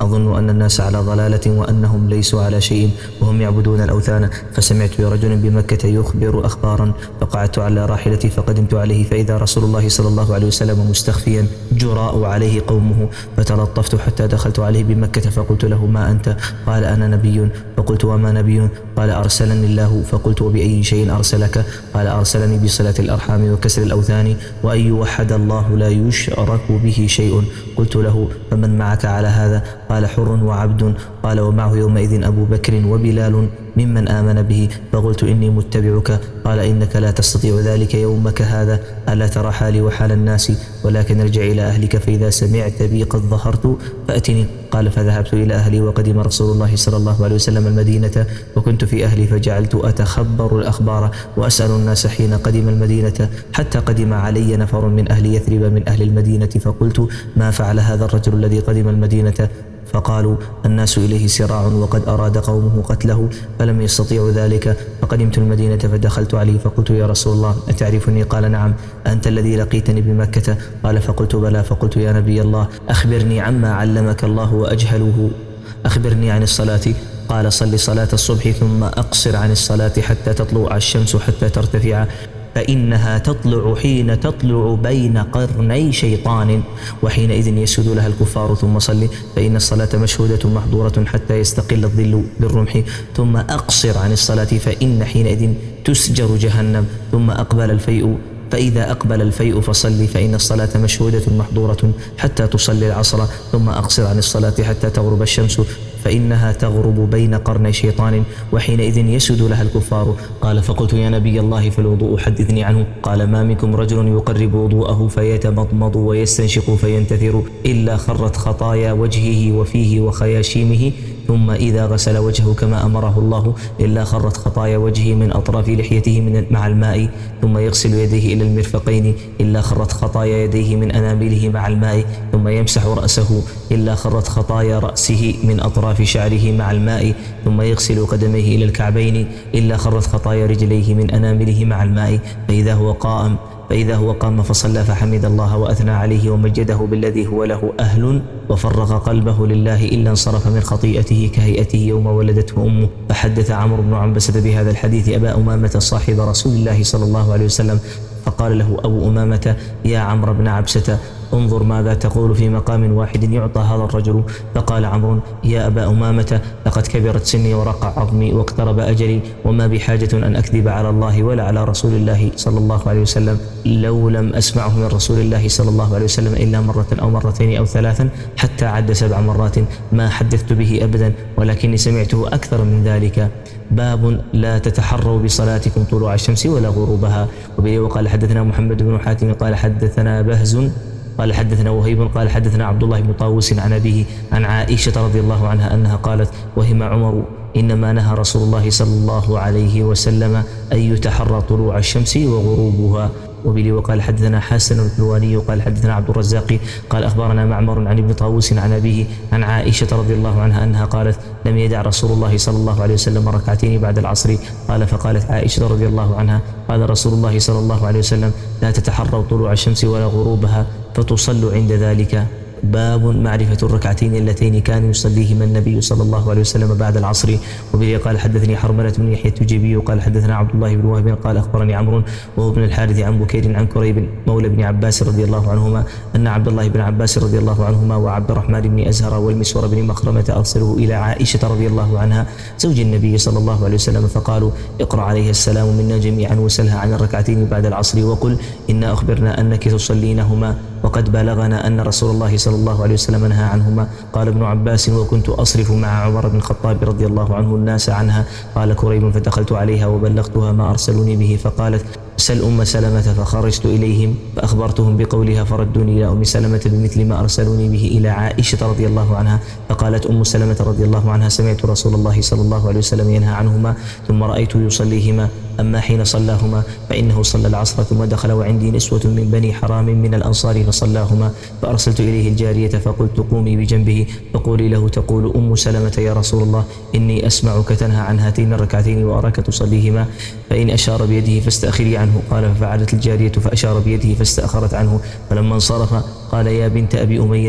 أظن أن الناس على ضلالة وأنهم ليسوا على شيء وهم يعبدون الأوثان، فسمعت برجل بمكة يخبر أخبارا، فقعدت على راحلتي فقدمت عليه فإذا رسول الله صلى الله عليه وسلم مستخفيا جراء عليه قومه، فتلطفت حتى دخلت عليه بمكة فقلت له: ما أنت؟ قال: أنا نبي. فقلت: وما نبي؟ قال: أرسلني الله. فقلت: وبأي شيء أرسلك؟ قال: أرسلني بصلة الأرحام وكسر الأوثان وأن يوحد الله لا يشرك به شيء. قلت له: فمن معك على هذا؟ قال: حر وعبد. قال: ومعه يومئذ أبو بكر وبلال ممن آمن به. فقلت: إني متبعك. قال: إنك لا تستطيع ذلك يومك هذا، ألا ترى حالي وحال الناس؟ ولكن ارجع إلى أهلك فإذا سمعت بي قد ظهرت فأتني. قال: فذهبت إلى أهلي وقدم رسول الله صلى الله عليه وسلم المدينة، وكنت في أهلي فجعلت أتخبر الأخبار وأسأل الناس حين قدم المدينة، حتى قدم علي نفر من أهل يثرب من أهل المدينة، فقلت: ما فعل هذا الرجل الذي قدم المدينة؟ فقالوا: الناس إليه سراع وقد أراد قومه قتله فلم يستطيعوا ذلك. فقدمت المدينة فدخلت عليه فقلت: يا رسول الله أتعرفني؟ قال: نعم، أنت الذي لقيتني بمكة؟ قال: فقلت: بلى. فقلت: يا نبي الله أخبرني عما علمك الله وأجهله، أخبرني عن الصلاة. قال: صل صلاة الصبح ثم أقصر عن الصلاة حتى تطلع الشمس حتى ترتفع، فإنها تطلع حين تطلع بين قرني شيطان، وحينئذ يسجد لها الكفار. ثم صل فإن الصلاة مشهودة محظورة حتى يستقل الظل بالرمح. ثم أقصر عن الصلاة فإن حينئذ تسجر جهنم. ثم أقبل الفيء فإذا أقبل الفيء فصلي فإن الصلاة مشهودة محظورة حتى تصلي العصر. ثم أقصر عن الصلاة حتى تغرب الشمس فإنها تغرب بين قرني شيطان، وحينئذ يسجد لها الكفار. قال: فقلت: يا نبي الله فالوضوء حدثني عنه. قال: ما منكم رجل يقرب وضوءه فيتمضمض ويستنشق فينتثر إلا خرت خطايا وجهه وفيه وخياشيمه، ثم إذا غسل وجهه كما أمره الله إلا خرت خطايا وجهه من أطراف لحيته من مع الماء، ثم يغسل يديه إلى المرفقين إلا خرت خطايا يديه من أنامله مع الماء، ثم يمسح رأسه إلا خرت خطايا رأسه من أطراف شعره مع الماء، ثم يغسل قدميه إلى الكعبين إلا خرت خطايا رجليه من أنامله مع الماء. فإذا هو قائم فإذا هو قام فصلى فحمد الله وأثنى عليه ومجده بالذي هو له أهل وفرغ قلبه لله إلا انصرف من خطيئته كهيئته يوم ولدته أمه. فحدث عمرو بن عنبسة بهذا الحديث أبا أمامة صاحب رسول الله صلى الله عليه وسلم، فقال له أبو أمامة: يا عمرو بن عبسة، انظر ماذا تقول في مقام واحد يعطى هذا الرجل. فقال عمرو: يا أبا أمامة، لقد كبرت سني ورق عظمي واقترب أجلي، وما بحاجة أن أكذب على الله ولا على رسول الله صلى الله عليه وسلم، لو لم أسمعه من رسول الله صلى الله عليه وسلم إلا مرة أو مرتين أو ثلاثا حتى عد سبع مرات ما حدثت به أبدا، ولكني سمعته أكثر من ذلك. باب لا تتحروا بصلاتكم طلوع الشمس ولا غروبها. وقال حدثنا محمد بن حاتم قال حدثنا بهز قال حدثنا وهيب قال حدثنا عبد الله بن طاووس عن أبيه عن عائشة رضي الله عنها أنها قالت: وهم عمر إنما نهى رسول الله صلى الله عليه وسلم أن يتحرى طلوع الشمس وغروبها. وبلي وقال حدثنا حسن الحلواني قال حدثنا عبد الرزاق قال أخبرنا معمر عن ابن طاووس عن أبيه عن عائشة رضي الله عنها أنها قالت: لم يدع رسول الله صلى الله عليه وسلم ركعتين بعد العصر. قال فقالت عائشة رضي الله عنها: قال رسول الله صلى الله عليه وسلم: لا تتحروا طلوع الشمس ولا غروبها فتصلوا عند ذلك. باب معرفة الركعتين اللتين كان يصليهما النبي صلى الله عليه وسلم بعد العصر. وبه قال حدثني حرملة بن يحيى التجيبي قال حدثنا عبد الله بن وهب قال أخبرني عمرو وهو ابن الحارث عن بكير عن كريب مولى بن عباس رضي الله عنهما أن عبد الله بن عباس رضي الله عنهما وعبد الرحمن بن أزهر والمسور بن مخرمة أرسلوه إلى عائشة رضي الله عنها زوج النبي صلى الله عليه وسلم فقالوا: اقرأ عليها السلام منا جميعا وسلها عن الركعتين بعد العصر وقل إنا أخبرنا أنك تصلينهما وقد بلغنا أن رسول الله صلى الله عليه وسلم نهى عنهما. قال ابن عباس: وكنت أصرف مع عمر بن الخطاب رضي الله عنه الناس عنها. قال كريب: فدخلت عليها وبلغتها ما أرسلوني به، فقالت: سل أم سلمة، فخرجت إليهم فأخبرتهم بقولها فردوني إلى أم سلمة بمثل ما أرسلوني به إلى عائشة رضي الله عنها. فقالت أم سلمة رضي الله عنها: سمعت رسول الله صلى الله عليه وسلم ينهى عنهما ثم رأيت يصليهما، أما حين صلاهما فإنه صلى العصر ثم دخل وعندي نسوة من بني حرام من الأنصار فصلاهما، فأرسلت إليه الجارية فقلت: قومي بجنبه فقولي له تقول أم سلمة: يا رسول الله إني أسمعك تنهى عن هاتين الركعتين وأراك تصليهما، فإن أشار بيده فاستأخري عنه. قال ففعلت الجارية فأشار بيده فاستأخرت عنه، فلما انصرف قال: يا بنت أبي أمية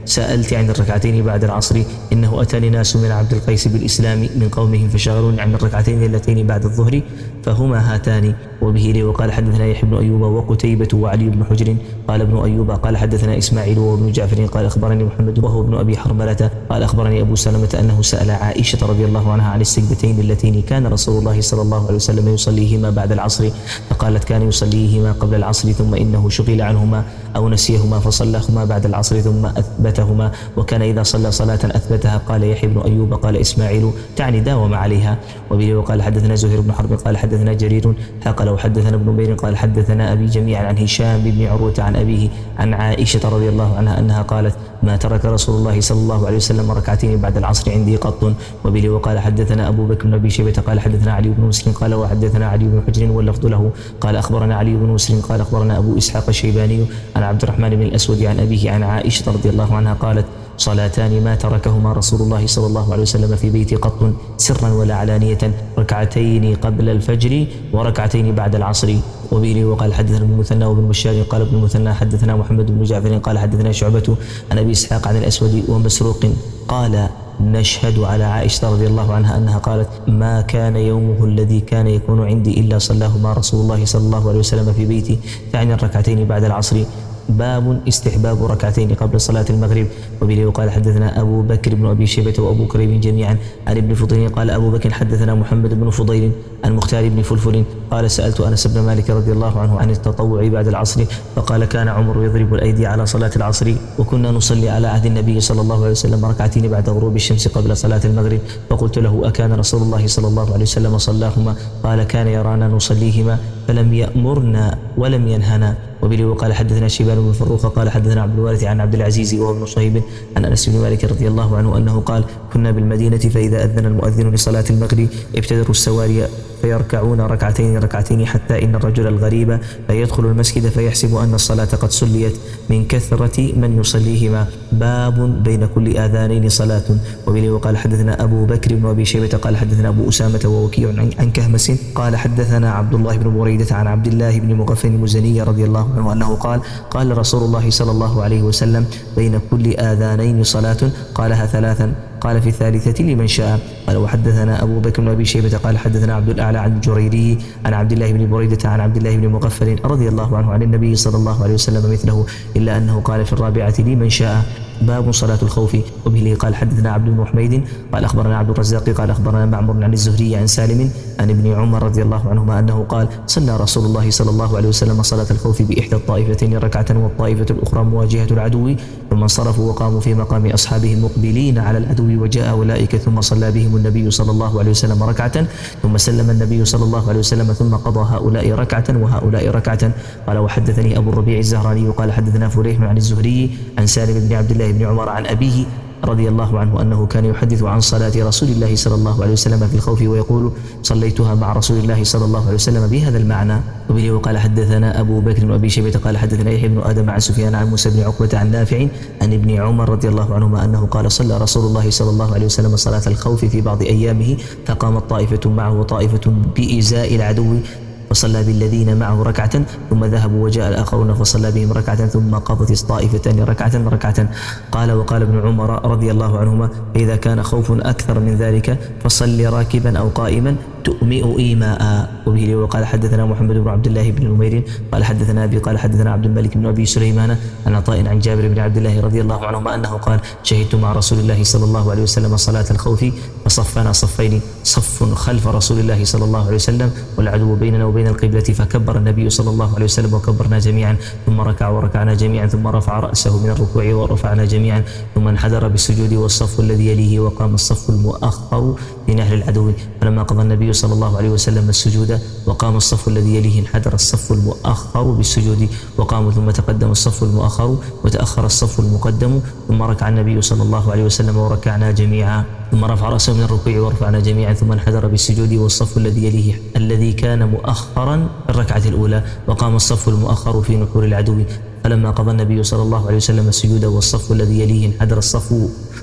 سألت عن الركعتين بعد العصر إنه أتاني ناس من عبد القيس بالإسلام من قومهم فشغلوني عن الركعتين اللتين بعد الظهر فهما هاتان. وبه لي وقال حدثنا يحيى بن أيوب وقتيبة وعلي بن حجر قال ابن أيوب قال حدثنا إسماعيل وابن جعفر قال أخبرني محمد وهو ابن أبي حرملة قال أخبرني أبو سلمة أنه سأل عائشة رضي الله عنها عن السجدتين اللتين كان رسول الله صلى الله عليه وسلم يصليهما بعد العصر فقالت كان يصليهما قبل العصر ثم إنه شغل عنهما أو نسيهما فصلاهما بعد العصر ثم أثبتهما وكان إذا صلى صلاة أثبتها. قال يحيى بن أيوب قال إسماعيل تعني داوم عليها. وبه وقال حدثنا زهير بن حرب قال حدثنا جرير حق لو حدثنا ابن بير قال حدثنا أبي جميعا عن هشام بن عروة عن أبيه عن عائشة رضي الله عنها أنها قالت ما ترك رسول الله صلى الله عليه وسلم ركعتين بعد العصر عندي قط. وبه وقال حدثنا أبو بكر بن أبي شيبة قال حدثنا علي بن مسلم قال وحدثنا علي بن حجر واللفظ له قال أخبرنا علي بن مسلم قال أخبرنا أبو إسحاق الشيباني عن عبد الرحمن بن الأسود عن أبيه عن عائشة رضي الله عنها قالت صلاتان ما تركهما رسول الله صلى الله عليه وسلم في بيتي قط سرا ولا علانية ركعتين قبل الفجر وركعتين بعد العصر. وبه وقال حدثنا ابن المثنى وابن بشار قال ابن المثنى حدثنا محمد بن جعفر قال حدثنا شعبة عن أبي إسحاق عن الأسود ومسروق قال نشهد على عائشة رضي الله عنها أنها قالت ما كان يومه الذي كان يكون عندي إلا صلاهما رسول الله صلى الله عليه وسلم في بيتي تعني الركعتين بعد العصر. باب استحباب ركعتين قبل صلاة المغرب. وبه وقال حدثنا أبو بكر بن أبي شيبة وأبو كريب جميعا عن ابن فضيل قال أبو بكر حدثنا محمد بن فضيل عن مختار بن فلفل قال سألت أنس بن مالك رضي الله عنه عن التطوع بعد العصر فقال كان عمر يضرب الأيدي على صلاة العصر وكنا نصلي على عهد النبي صلى الله عليه وسلم ركعتين بعد غروب الشمس قبل صلاة المغرب فقلت له أكان رسول الله صلى الله عليه وسلم صلاهما قال كان يرانا نصليهما فلم يأمرنا ولم ينهنا. وبه وقال حدثنا شيبان بن فروخ قال حدثنا عبد الوارث عن عبد العزيز وهو ابن صهيب عن انس بن مالك رضي الله عنه انه قال كنا بالمدينه فاذا اذن المؤذن لصلاه المغرب ابتدروا السواري فيركعون ركعتين ركعتين حتى ان الرجل الغريب فيدخل المسجد فيحسب ان الصلاه قد صليت من كثره من يصليهما. باب بين كل اذانين صلاه. وبه وقال حدثنا ابو بكر بن ابي شيبه قال حدثنا ابو اسامه ووكيع عن كهمس قال حدثنا عبد الله بن بريده عن عبد الله بن مغفل المزني رضي الله عنه أنه قال قال رسول الله صلى الله عليه وسلم بين كل آذانين صلاة قالها ثلاثا قال في الثالثة لمن شاء. قال وحدثنا أبو بكر بن أبي شيبة قال حدثنا عبد الأعلى عن الجريري عن عبد الله بن بريدة عن عبد الله بن مغفل رضي الله عنه عن النبي صلى الله عليه وسلم مثله إلا أنه قال في الرابعة لمن شاء. باب صلاة الخوف. وبه قال حدثنا عبد بن حميد قال أخبرنا عبد الرزاق قال أخبرنا معمر عن الزهري عن سالم عن ابن عمر رضي الله عنهما أنه قال صلى رسول الله صلى الله عليه وسلم صلاة الخوف بإحدى الطائفتين ركعة والطائفة الأخرى مواجهة العدو ثم انصرفوا وقاموا في مقام أصحابه المقبلين على العدو وجاء أولئك ثم صلى بهم النبي صلى الله عليه وسلم ركعة ثم سلم النبي صلى الله عليه وسلم ثم قضى هؤلاء ركعة وهؤلاء ركعة. قال وحدثني أبو الربيع الزهراني قال حدثنا فليح عن الزهري عن سالم بن عبد الله بن عمر عن أبيه رضي الله عنه أنه كان يحدث عن صلاة رسول الله صلى الله عليه وسلم في الخوف ويقول صليتها مع رسول الله صلى الله عليه وسلم بهذا المعنى. وبه وقال حدثنا أبو بكر بن أبي شيبة قال حدثنا يحيى بن آدم عن سفيان عن موسى بن عقبة عن نافع عن ابن عمر رضي الله عنهما أنه قال صلى رسول الله صلى الله عليه وسلم صلاة الخوف في بعض أيامه فقامت طائفة معه وطائفة بإزاء العدو فصلى بالذين معه ركعة ثم ذهبوا وجاء الآخرون فصلى بهم ركعة ثم قضت الطائفتان ركعة ركعة. قال وقال ابن عمر رضي الله عنهما فإذا كان خوف أكثر من ذلك فصل راكبا أو قائما تؤمئ إيماء. وبه وقال حدثنا محمد بن عبد الله بن نمير قال حدثنا أبي قال حدثنا عبد الملك بن أبي سليمان عن عطاء عن جابر بن عبد الله رضي الله عنهما أنه قال شهدت مع رسول الله صلى الله عليه وسلم صلاة الخوف فصفنا صفين صف خلف رسول الله صلى الله عليه وسلم والعدو بيننا وبين القبلة فكبر النبي صلى الله عليه وسلم وكبرنا جميعا ثم ركع وركعنا جميعا ثم رفع رأسه من الركوع ورفعنا جميعا ثم انحدر بالسجود والصف الذي يليه وقام الصف المؤخر في نهر العدو فلما قضى النبي صلى الله عليه وسلم السجود وقام الصف الذي يليه انحدر الصف المؤخر بالسجود وقام ثم تقدم الصف المؤخر وتأخر الصف المقدم ثم ركع النبي صلى الله عليه وسلم وركعنا جميعا ثم رفع رأسه من الركوع ورفعنا جميعا ثم انحدر بالسجود والصف الذي يليه الذي كان مؤخرا في الركعة الأولى وقام الصف المؤخر في نحور العدو فلما قضى النبي صلى الله عليه وسلم السجود والصف الذي يليه انحدر الصف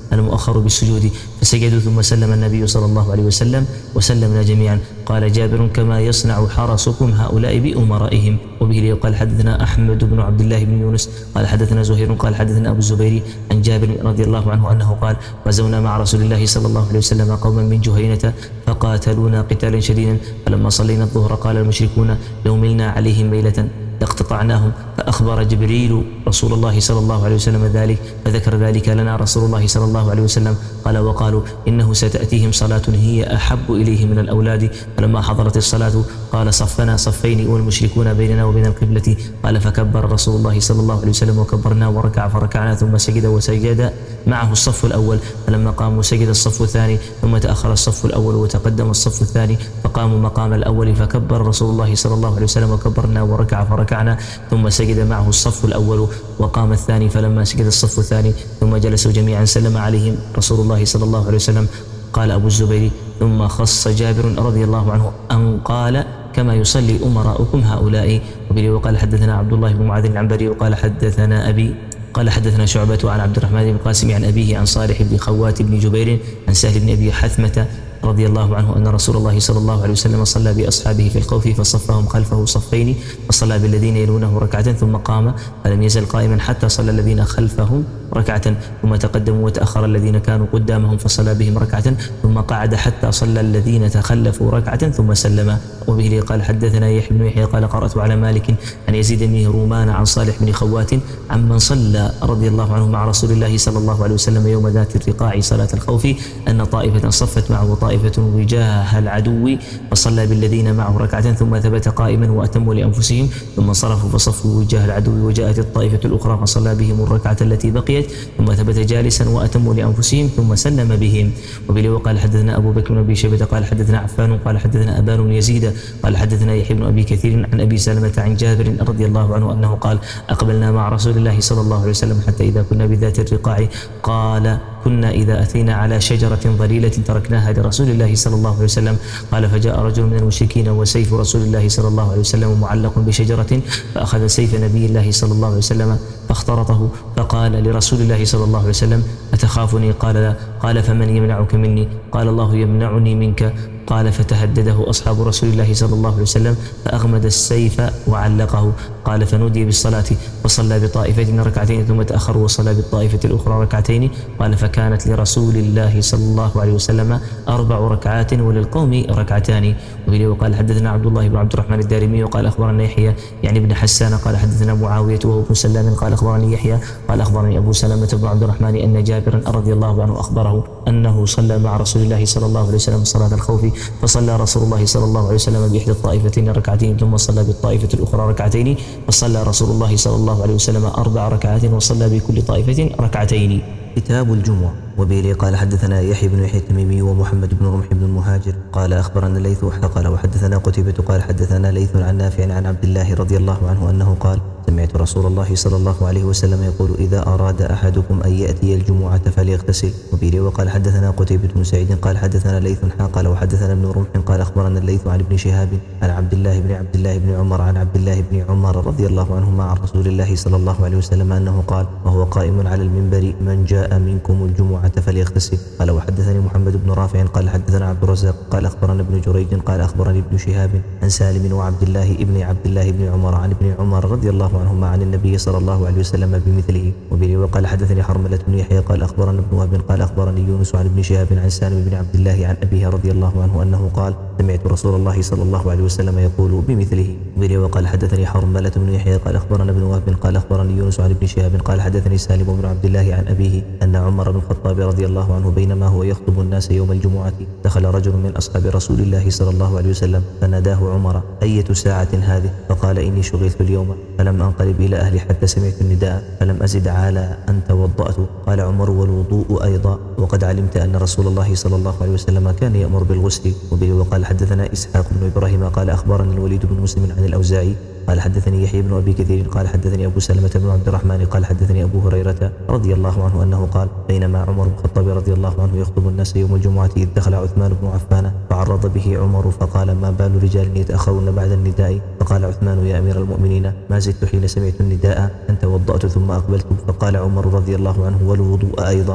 المؤخر بالسجود، فسجدوا ثم سلم النبي صلى الله عليه وسلم وسلمنا جميعا. قال جابر: كما يصنع حرسكم هؤلاء بأمرائهم. وبه قال حدثنا أحمد بن عبد الله بن يونس قال حدثنا زهير قال حدثنا أبو الزبير عن جابر رضي الله عنه أنه قال: غزونا مع رسول الله صلى الله عليه وسلم قوما من جهينة فقاتلونا قتالا شديدا، فلما صلينا الظهر قال المشركون: لو ملنا عليهم ميلة لاقتطعناهم. فأخبر جبريل رسول الله صلى الله عليه وسلم ذلك، فذكر ذلك لنا رسول الله صلى الله عليه وسلم. قال: وقالوا إنه ستأتيهم صلاة هي أحب إليه من الأولاد. فلما حضرت الصلاة قال: صفنا صفين والمشركون بيننا وبين القبلة. قال: فكبر رسول الله صلى الله عليه وسلم وكبرنا وركع فركعنا، ثم سجد وسجد معه الصف الأول. فلما قاموا سجد الصف الثاني، ثم تأخر الصف الأول وتقدم الصف الثاني، فقاموا مقام الأول فكبر رسول الله صلى الله عليه وسلم وكبرنا وركع فركعنا، ثم سجد معه الصف الأول وقام الثاني. فلما سجد الصف الثاني ثم جلسوا جميعا سلم عليهم رسول الله صلى الله عليه وسلم. قال أبو الزبير: ثم خص جابر رضي الله عنه أن قال: كما يصلي أمراؤكم هؤلاء. وبه وقال حدثنا عبد الله بن معاذ العنبري وقال حدثنا أبي قال حدثنا شعبة عن عبد الرحمن بن القاسم عن أبيه عن صالح بن خوات بن جبير عن سهل بن أبي حثمة رضي الله عنه أن رسول الله صلى الله عليه وسلم صلى بأصحابه في الخوف فصفهم خلفه صفين، فصلى بالذين يلونه ركعة ثم قام فلم يزل قائما حتى صلى الذين خلفهم ركعة، ثم تقدموا وتأخر الذين كانوا قدامهم فصلى بهم ركعة، ثم قعد حتى صلى الذين تخلفوا ركعة ثم سلم. وبه قال حدثنا يحيى بن يحيى قال قرأت على مالك عن يزيد بن رومان عن صالح بن خوات عمن صلى رضي الله عنه مع رسول الله صلى الله عليه وسلم يوم ذات الرقاع صلاة الخوف أن طائفة صفت معه طائفة وجاه العدو فصلى بالذين معه ركعة ثم ثبت قائما وأتموا لأنفسهم، ثم صرفوا فصفوا وجاه العدو وجاءت الطائفة الأخرى فصلى بهم الركعة التي بقيت ثم ثبت جالسا وأتموا لأنفسهم ثم سلم بهم. وبه وقال حدثنا أبو بكر بن أبي شيبة قال حدثنا عفان قال حدثنا أبان بن يزيد قال حدثنا يحيى بن أبي كثير عن أبي سلمة عن جابر رضي الله عنه أنه قال أقبلنا مع رسول الله صلى الله عليه وسلم حتى إذا كنا بذات الرقاع قال كنا إذا أتينا على شجرة ظليلة تركناها لرسول الله صلى الله عليه وسلم. قال فجاء رجل من المشركين وسيف رسول الله صلى الله عليه وسلم معلق بشجرة فأخذ سيف نبي الله صلى الله عليه وسلم فاخترطه فقال لرسول الله صلى الله عليه وسلم أتخافني؟ قال لا. قال فمن يمنعك مني؟ قال الله يمنعني منك. قال فتهدده أصحاب رسول الله صلى الله عليه وسلم فأغمد السيف وعلقه. قال فنودي بالصلاة فصلى بطائفة ركعتين ثم تأخر وصلى بالطائفة الأخرى ركعتين. قال فكانت لرسول الله صلى الله عليه وسلم أربع ركعات وللقوم ركعتان. وقال حدثنا عبد الله بن عبد الرحمن الدارمي وقال أخبرنا يحيى يعني ابن حسان قال حدثنا معاوية وهو ابن سلام قال أخبرني يحيى قال أخبرني أبو سلمة بن عبد الرحمن أن جابرا رضي الله عنه أخبره أنه صلى مع رسول الله صلى الله عليه وسلم صلاة الخوف فصلى رسول الله صلى الله عليه وسلم بإحدى الطائفتين ركعتين ثم صلى بالطائفة الأخرى ركعتين فصلى رسول الله صلى الله عليه وسلم أربع ركعات وصلى بكل طائفة ركعتين. كتاب الجمعة. وبه قال حدثنا يحيى بن يحيى التميمي ومحمد بن رمح بن المهاجر قال أخبرنا الليث قال وحدثنا قتيبة قال حدثنا ليث عن نافع عن عبد الله رضي الله عنه أنه قال سمعت رسول الله صلى الله عليه وسلم يقول إذا أراد أحدكم أن يأتي الجمعة فليغتسل. وبه وقال حدثنا قتيبة بن سعيد قال حدثنا ليث قال وحدثنا ابن رمح قال أخبرنا الليث عن ابن شهاب عن عبد الله بن عبد الله بن عمر عن عبد الله بن عمر رضي الله عنهما عن رسول الله صلى الله عليه وسلم أنه قال وهو قائم على المنبر من جاء منكم الجمعة فليغتسل. قال وحدثني محمد بن رافع قال حدثنا عبد الرزاق قال أخبرنا ابن جريج قال أخبرني ابن شهاب عن سالم وعبد الله ابن عبد الله بن عمر عن ابن عمر رضي الله عنهما عن النبي صلى الله عليه وسلم بمثله. وبه وقال حدثني حرملة بن يحيى قال أخبرنا ابن وهب قال أخبرني يونس عن ابن شهاب عن سالم بن عبد الله عن أبيه رضي الله عنه أنه قال سمعت رسول الله صلى الله عليه وسلم يقول بمثله. وبه وقال حدثني حرملة بن يحيى قال أخبرنا ابن وهب قال أخبرني يونس عن ابن شهاب قال حدثني سالم بن عبد الله عن أبيه أن عمر بن الخطاب رضي الله عنه بينما هو يخطب الناس يوم الجمعة دخل رجل من أصحاب رسول الله صلى الله عليه وسلم فناداه عمر أية ساعة هذه؟ فقال إني شغلت اليوم فلم أنقلب إلى أهلي حتى سمعت النداء فلم أزد على أن توضأت. قال عمر والوضوء أيضا وقد علمت أن رسول الله صلى الله عليه وسلم كان يأمر بالغسل. وبه وقال حدثنا إسحاق بن إبراهيم قال أخبرنا الوليد بن مسلم عن الأوزاعي قال حدثني يحيى بن أبي كثير قال حدثني أبو سلمة بن عبد الرحمن قال حدثني أبو هريرة رضي الله عنه أنه قال بينما عمر بن الخطاب رضي الله عنه يخطب الناس يوم الجمعة إذ دخل عثمان بن عفان فعرض به عمر فقال ما بال رجال يتأخرون بعد النداء؟ فقال عثمان يا أمير المؤمنين ما زدت حين سمعت النداء أن توضأت ثم أقبلت. فقال عمر رضي الله عنه والوضوء أيضا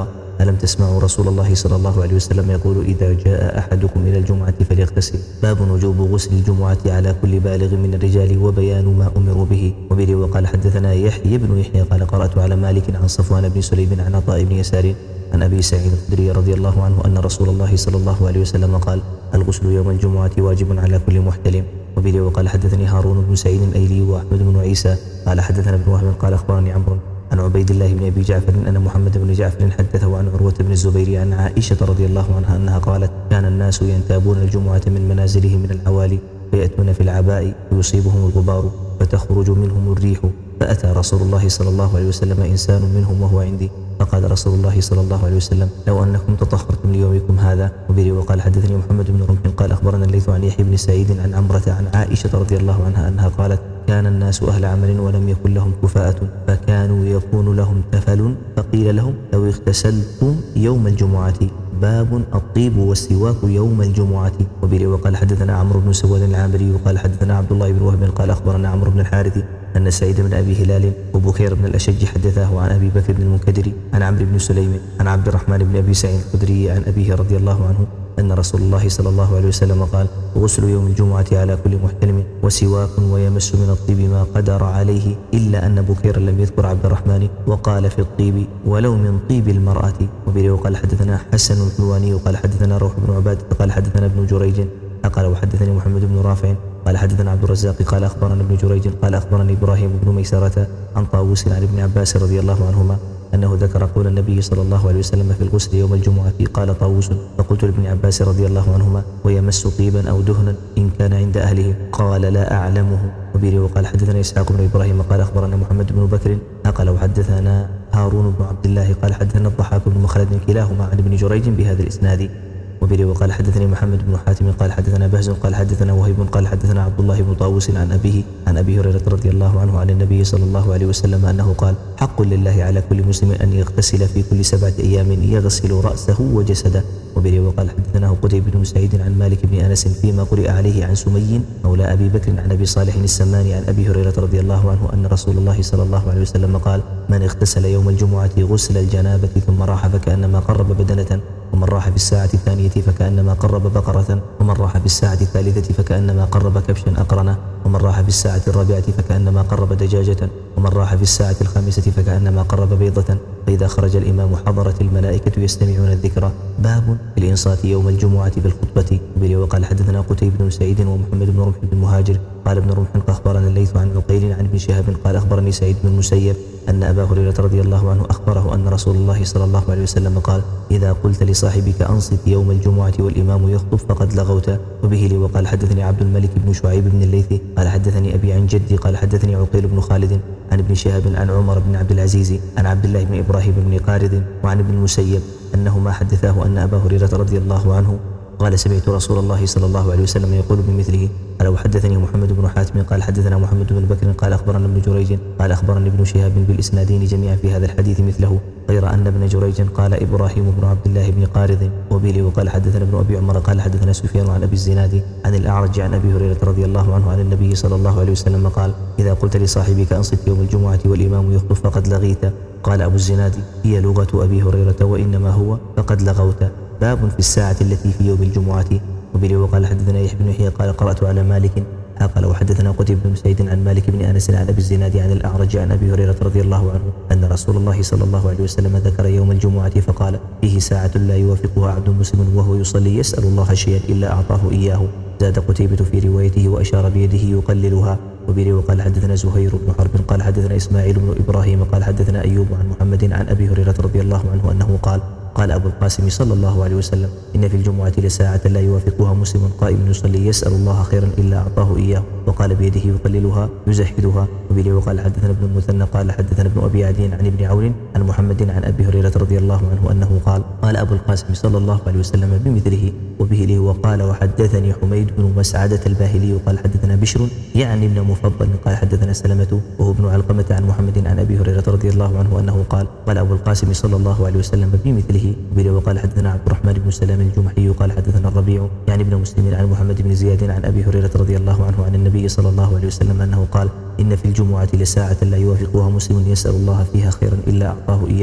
ألم تسمعوا رسول الله صلى الله عليه وسلم يقول إذا جاء أحدكم إلى الجمعة فليغتسل. باب وجوب غسل الجمعة على كل بالغ من الرجال وبيان ما أمروا به. وبه وقال حدثنا يحيى بن يحيى قال قرأت على مالك عن صفوان بن سليم عن عطاء بن يسار عن أبي سعيد الخدري رضي الله عنه أن رسول الله صلى الله عليه وسلم قال الغسل يوم الجمعة واجب على كل محتلم. وبه وقال حدثني هارون بن سعيد الأيلي وأحمد بن عيسى قال حدثنا ابن وهب قال أخبرني عمرو عن عبيد الله بن أبي جعفر أن محمد بن جعفر حدثه عن عروة بن الزبير عن عائشة رضي الله عنها أنها قالت كان الناس ينتابون الجمعة من منازلهم من العوالي فيأتون في العباء فيصيبهم الغبار فتخرج منهم الريح فأتى رسول الله صلى الله عليه وسلم إنسان منهم وهو عندي فقال رسول الله صلى الله عليه وسلم لو أنكم تطهرتم ليومكم هذا. وبه وقال حدثني محمد بن رمح قال أخبرنا الليث عن يحيى بن سعيد عن عمرة عن عائشة رضي الله عنها أنها قالت كان الناس أهل عمل ولم يكن لهم كفاءة فكانوا يكون لهم تفل فقيل لهم لو اغتسلتم يوم الجمعة. باب الطيب والسواك يوم الجمعة. وبه وقال حدثنا عمرو بن سواد العامري وقال حدثنا عبد الله بن وهب قال أخبرنا عمرو بن الحارث أن سعيد بن أبي هلال وبكير بن الأشج حدثاه عن أبي بكر بن المنكدر عن عمرو بن سليم عن عبد الرحمن بن أبي سعيد الخدري عن أبيه رضي الله عنه أن رسول الله صلى الله عليه وسلم قال غسل يوم الجمعة على كل محتلم وسواك ويمس من الطيب ما قدر عليه إلا أن بكير لم يذكر عبد الرحمن وقال في الطيب ولو من طيب المرأة. وبه وقال حدثنا حسن الحلواني وقال حدثنا روح بن عباد قال حدثنا ابن جريج قال وحدثني محمد بن رافع قال حدثنا عبد الرزاق قال أخبرنا ابن جريج قال أخبرني إبراهيم بن ميسرة عن طاووس عن ابن عباس رضي الله عنهما أنه ذكر قول النبي صلى الله عليه وسلم في الغسل يوم الجمعة قال طاووس فقلت لابن عباس رضي الله عنهما ويمس طيبا أو دهنا إن كان عند أهله قال لا أعلمه. وبه وقال حدثنا إسحاق بن إبراهيم قال أخبرنا محمد بن بكر قال وحدثنا هارون بن عبد الله قال حدثنا الضحاك بن مخلد كلاهما عن ابن جريج بهذا الإسناد. وبه وقال حدثني محمد بن حاتم قال حدثنا بهز قال حدثنا وهيب قال حدثنا عبد الله بن طاووس عن أبيه عن أبي هريرة رضي الله عنه عن النبي صلى الله عليه وسلم أنه قال حق لله على كل مسلم أن يغتسل في كل سبعة أيام يغسل رأسه وجسده. وبه وقال حدثناه قتيبة بن سعيد عن مالك بن أنس فيما قرئ عليه عن سمي مولى أبي بكر عن أبي صالح السماني عن أبي هريرة رضي الله عنه أن رسول الله صلى الله عليه وسلم قال من اغتسل يوم الجمعة غسل الجنابة ثم راح فكأنما قرب بدنة ومن راح في الساعة الثانية فكأنما قرب بقرة ومن راح في الساعة الثالثة فكأنما قرب كبشا أقرنا ومن راح في الساعة الرابعة فكأنما قرب دجاجة ومن راح في الساعة الخامسة فكأنما قرب بيضة فإذا خرج الإمام حضرت الملائكة يستمعون الذكر. باب الإنصات يوم الجمعة بالخطبة. وبه وقال حدثنا قتيبة بن سعيد ومحمد بن رمح بن مهاجر قال ابن رمح أخبرنا الليث عن عقيل عن ابن شهاب قال أخبرني سعيد بن المسيب أن أبا هريرة رضي الله عنه أخبره أن رسول الله صلى الله عليه وسلم قال إذا قلت لصاحبك أنصت يوم الجمعة والإمام يخطب فقد لغوت. وبه لي وقال حدثني عبد الملك بن شعيب بن الليث قال حدثني أبي عن جدي قال حدثني عقيل بن خالد عن ابن شهاب عن عمر بن عبد العزيز عن عبد الله بن إبراهيم بن قارد وعن ابن المسيب أنهما حدثاه أن أبا هريرة رضي الله عنه قال سمعت رسول الله صلى الله عليه وسلم يقول بمثله. قال وحدثني محمد بن حاتم قال حدثنا محمد بن بكر قال أخبرنا ابن جريج قال أخبرني ابن شهاب بالإسنادين جميعا في هذا الحديث مثله غير أن ابن جريج قال إبراهيم بن عبد الله بن قارض. وبه وقال حدثنا ابن أبي عمر قال حدثنا سفيان عن أبي الزناد عن الأعرج عن أبي هريرة رضي الله عنه عن النبي صلى الله عليه وسلم قال إذا قلت لصاحبك أنصت يوم الجمعة والإمام يخطب فقد لغيت. قال أبو الزناد هي لغة أبي هريرة وإنما هو فقد لغوت. باب في الساعة التي في يوم الجمعة. وبه وقال حدثنا يحيى بن يحيى قال قرأت على مالك قال وحدثنا قتيبة بن سعيد عن مالك بن أنس عن أبي الزناد عن الأعرج عن أبي هريرة رضي الله عنه أن رسول الله صلى الله عليه وسلم ذكر يوم الجمعة فقال فيه ساعة لا يوافقها عبد مسلم وهو يصلي يسأل الله شيئا إلا أعطاه إياه. زاد قتيبة في روايته وأشار بيده يقللها. وبه وقال حدثنا زهير بن حرب قال حدثنا إسماعيل بن إبراهيم قال حدثنا أيوب عن محمد عن أبي هريرة رضي الله عنه أنه قال قال أبو القاسم صلى الله عليه وسلم إن في الجمعة لساعة لا يوافقها مسلم قائم يصلي يسأل الله خيرا إلا أعطاه إياه. وقال بيده يقللها يزحدها. وبه وقال حدثنا ابن المثنى قال حدثنا ابن أبي عدي عن ابن عون عن محمد عن أبي هريرة رضي الله عنه أنه قال قال أبو القاسم صلى الله عليه وسلم بمثله. وبه له وقال وحدثني حميد بن مسعدة الباهلي قال حدثنا بشر يعني ابن مفضل قال حدثنا سلمة وهو ابن علقمة عن محمد عن أبي هريرة رضي الله عنه أنه قال قال أبو القاسم صلى الله عليه وسلم بمثله. وبه وقال حدثنا عبد الرحمن بن سلام الجمحي قال حدثنا الربيع يعني ابن مسلم عن محمد بن زياد عن أبي هريرة رضي الله عنه عن النبي صلى الله عليه وسلم أنه قال إن في الجمعة لساعة لا يوافقها مسلم يسأل الله فيها خيرا إلا أعطاه إياه.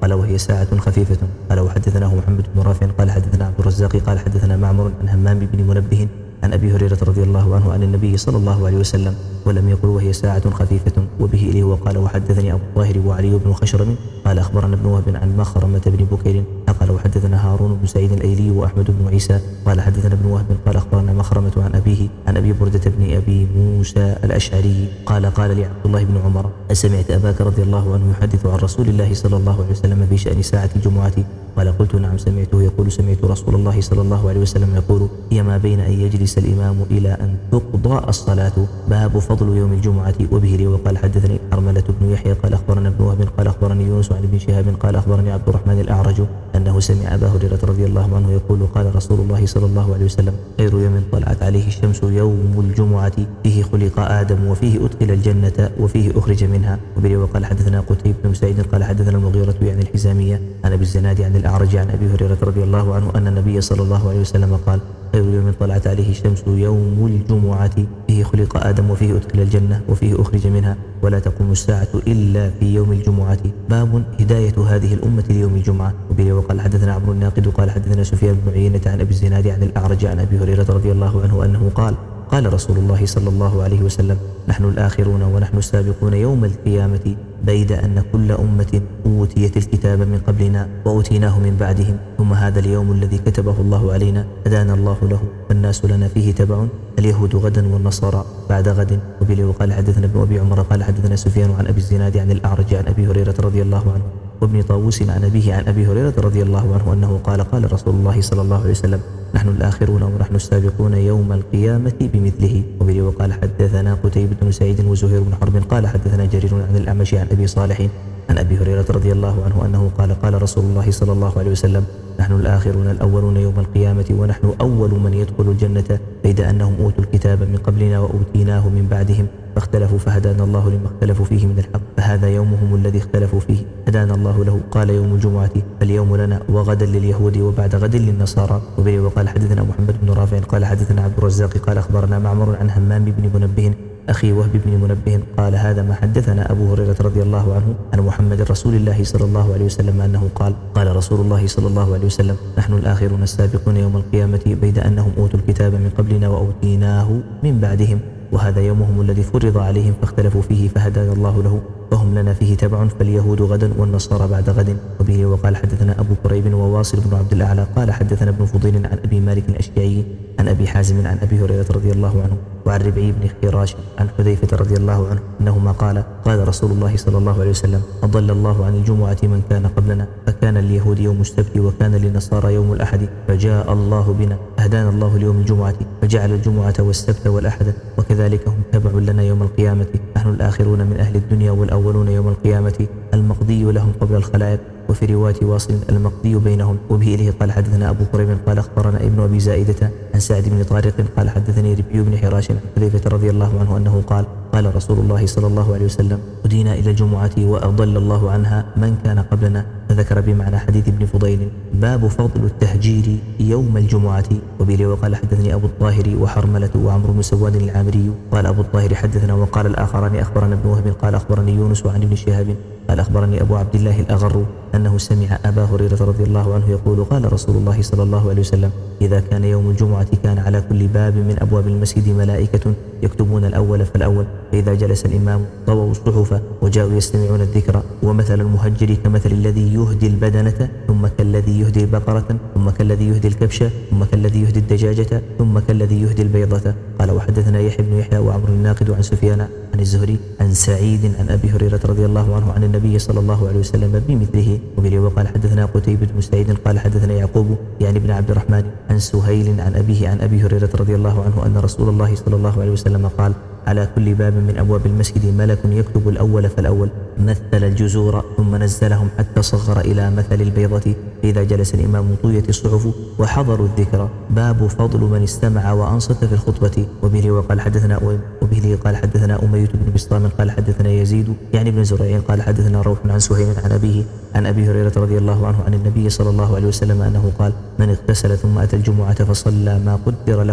قال وهي ساعة خفيفة. قال وحدثناه محمد بن رافع قال حدثنا عبد الرزاق قال حدثنا معمر عن همام بن منبه عن أبي هريرة رضي الله عنه عن النبي صلى الله عليه وسلم ولم يقل وهي ساعة خفيفة. وبه إليه وقال وحدثني أبو الطاهر وعلي بن خشرم قال أخبرنا ابن وهب عن مخرمة بن بكير قال وحدثنا هارون بن سعيد الأيلي وأحمد بن عيسى قال حدثنا ابن وهب قال أخبرنا مخرمة عن أبيه عن أبي بردة بن أبي موسى الأشعري قال قال لي عبد الله بن عمر أسمعت أباك رضي الله عنه يحدث عن رسول الله صلى الله عليه وسلم في شأن ساعة الجمعة؟ قال قلت نعم سمعته يقول سمعت رسول الله صلى الله عليه وسلم يقول هي ما بين أن يجلس الإمام إلى أن تقضى الصلاة. باب فضل يوم الجمعة. وبه لي وقال حدثني حرملة بن يحيى قال أخبرنا ابن وهب قال أخبرني يونس عن ابن شهاب قال أخبرني عبد الرحمن الأعرج أنه سمع أبا هريرة رضي الله عنه يقول قال رسول الله صلى الله عليه وسلم خير يوم طلعت عليه الشمس يوم الجمعة فيه خلق آدم وفيه أدخل الجنة وفيه أخرج منها. وبه لي وقال حدثنا قتيبة بن سعيد قال حدثنا المغيرة يعني الحزامية عن أبي الزناد عن الأعرج عن أبي هريرة رضي الله عنه أن النبي صلى الله عليه وسلم قال خير يوم طلعت عليه الشمس يوم الجمعة فيه خلق آدم وفيه أدخل الجنة وفيه أخرج منها ولا تقوم الساعة إلا في يوم الجمعة. باب هداية هذه الأمة ليوم الجمعة. وبه وقال حدثنا عمرو الناقد قال حدثنا سفيان بن عيينة عن أبي الزناد عن الأعرج عن أبي هريرة رضي الله عنه أنه قال قال رسول الله صلى الله عليه وسلم نحن الآخرون ونحن السابقون يوم القيامة بيد أن كل أمة أوتيت الكتاب من قبلنا وأوتيناه من بعدهم ثم هذا اليوم الذي كتبه الله علينا هدانا الله له والناس لنا فيه تبع اليهود غدا والنصارى بعد غد. وبه وقال حدثنا ابن أبي عمر قال حدثنا سفيان عن أبي الزناد عن الأعرج عن أبي هريرة رضي الله عنه وابن طاووس عن أبيه عن أبي هريرة رضي الله عنه أنه قال قال رسول الله صلى الله عليه وسلم نحن الآخرون ونحن السابقون يوم القيامة بمثله. وبه وقال حدثنا قتيبة بن سعيد وزهير بن حرب قال حدثنا جرير عن الأعمش عن أبي صالح عن أبي هريرة رضي الله عنه أنه قال قال رسول الله صلى الله عليه وسلم نحن الآخرون الأولون يوم القيامة ونحن أول من يدخل الجنة بيد أنهم أوتوا الكتاب من قبلنا وأوتيناه من بعدهم فاختلفوا فهدانا الله لما اختلفوا فيه من الحق فهذا يومهم الذي اختلفوا فيه هدانا الله له. قال يوم الجمعة فاليوم لنا وغدا لليهود وبعد غد للنصارى. وبه وقال حدثنا محمد بن رافع قال حدثنا عبد الرزاق قال أخبرنا معمر عن همام بن منبه أخي وهب بن منبه قال هذا ما حدثنا أبو هريرة رضي الله عنه عن محمد رسول الله صلى الله عليه وسلم أنه قال قال رسول الله صلى الله عليه وسلم نحن الآخرون السابقون يوم القيامة بيد أنهم أوتوا الكتاب من قبلنا وأوتيناه من بعدهم وهذا يومهم الذي فرض عليهم فاختلفوا فيه فهدانا الله له وهم لنا فيه تبع فاليهود غدا والنصارى بعد غد. وبه وقال حدثنا أبو كريب وواصل بن عبد الأعلى قال حدثنا ابن فضيل عن أبي مالك الأشجعي عن أبي حازم عن أبي هريرة رضي الله عنه وعن ربعي بن خراش عن حذيفة رضي الله عنه أنهما قال قال رسول الله صلى الله عليه وسلم أضل الله عن الجمعة من كان قبلنا فكان اليهود يوم السبت وكان للنصارى يوم الأحد فجاء الله بنا أهدانا الله ليوم الجمعة فجعل الجمعة والسبت والأحد وكذلك هم تبع لنا يوم القيامة. نحن الآخرون من أهل الدنيا والأولون يوم القيامة المقضي لهم قبل الخلائق. وفي رواية واصل المقضي بينهم. وبه إليه قال حدثنا أبو كريب قال أخبرنا ابن أبي زائدة عن سعد بن طارق قال حدثني ربيع بن حراش عن حذيفة رضي الله عنه أنه قال قال رسول الله صلى الله عليه وسلم هدينا إلى الجمعة وأضل الله عنها من كان قبلنا. فذكر بمعنى حديث ابن فضيل. باب فضل التهجير يوم الجمعة. وبه وقال حدثني أبو الطاهر وحرملة وعمرو بن سواد العامري قال أبو الطاهر حدثنا وقال الآخران أخبرنا ابن وهب قال أخبرني يونس عن ابن شهاب قال أخبرني أبو عبد الله الأغر أنه سمع أبا هريرة رضي الله عنه يقول قال رسول الله صلى الله عليه وسلم إذا كان يوم الجمعة كان على كل باب من أبواب المسجد ملائكة يكتبون الأول فالأول فإذا جلس الإمام طووا الصحف وجاءوا يستمعون الذكر. ومثل المهجر كمثل الذي يهدي البدنة ثم كالذي يهدي بقرة ثم كالذي يهدي الكبش ثم كالذي يهدي الدجاجة ثم كالذي يهدي البيضة. قال وحدثنا يحيى بن يحيى وعمر الناقد عن سفيان عن الزهري عن سعيد عن أبي هريرة رضي الله عنه عن النبي صلى الله عليه وسلم بمثله. وبه وقال حدثنا قتيبة بن سعيد قال حدثنا يعقوب يعني بن عبد الرحمن عن سهيل عن أبيه عن أبي هريرة رضي الله عنه أن رسول الله صلى الله عليه وسلم قال على كل باب من أبواب المسجد ملك يكتب الأول فالأول مثل الجزور ثم نزلهم حتى صغر إلى مثل البيضة إذا جلس الإمام طويت الصحف وحضروا الذكر. باب فضل من استمع وأنصت في الخطبة. وبه وقال حدثنا وبه قال حدثنا أمية بن بسطام قال حدثنا يزيد يعني بن زريع قال حدثنا روح عن سهيل عن أبيه عن أبي هريرة رضي الله عنه عن النبي صلى الله عليه وسلم أنه قال من اغتسل ثم أتى الجمعة فصلى ما قدر له ثم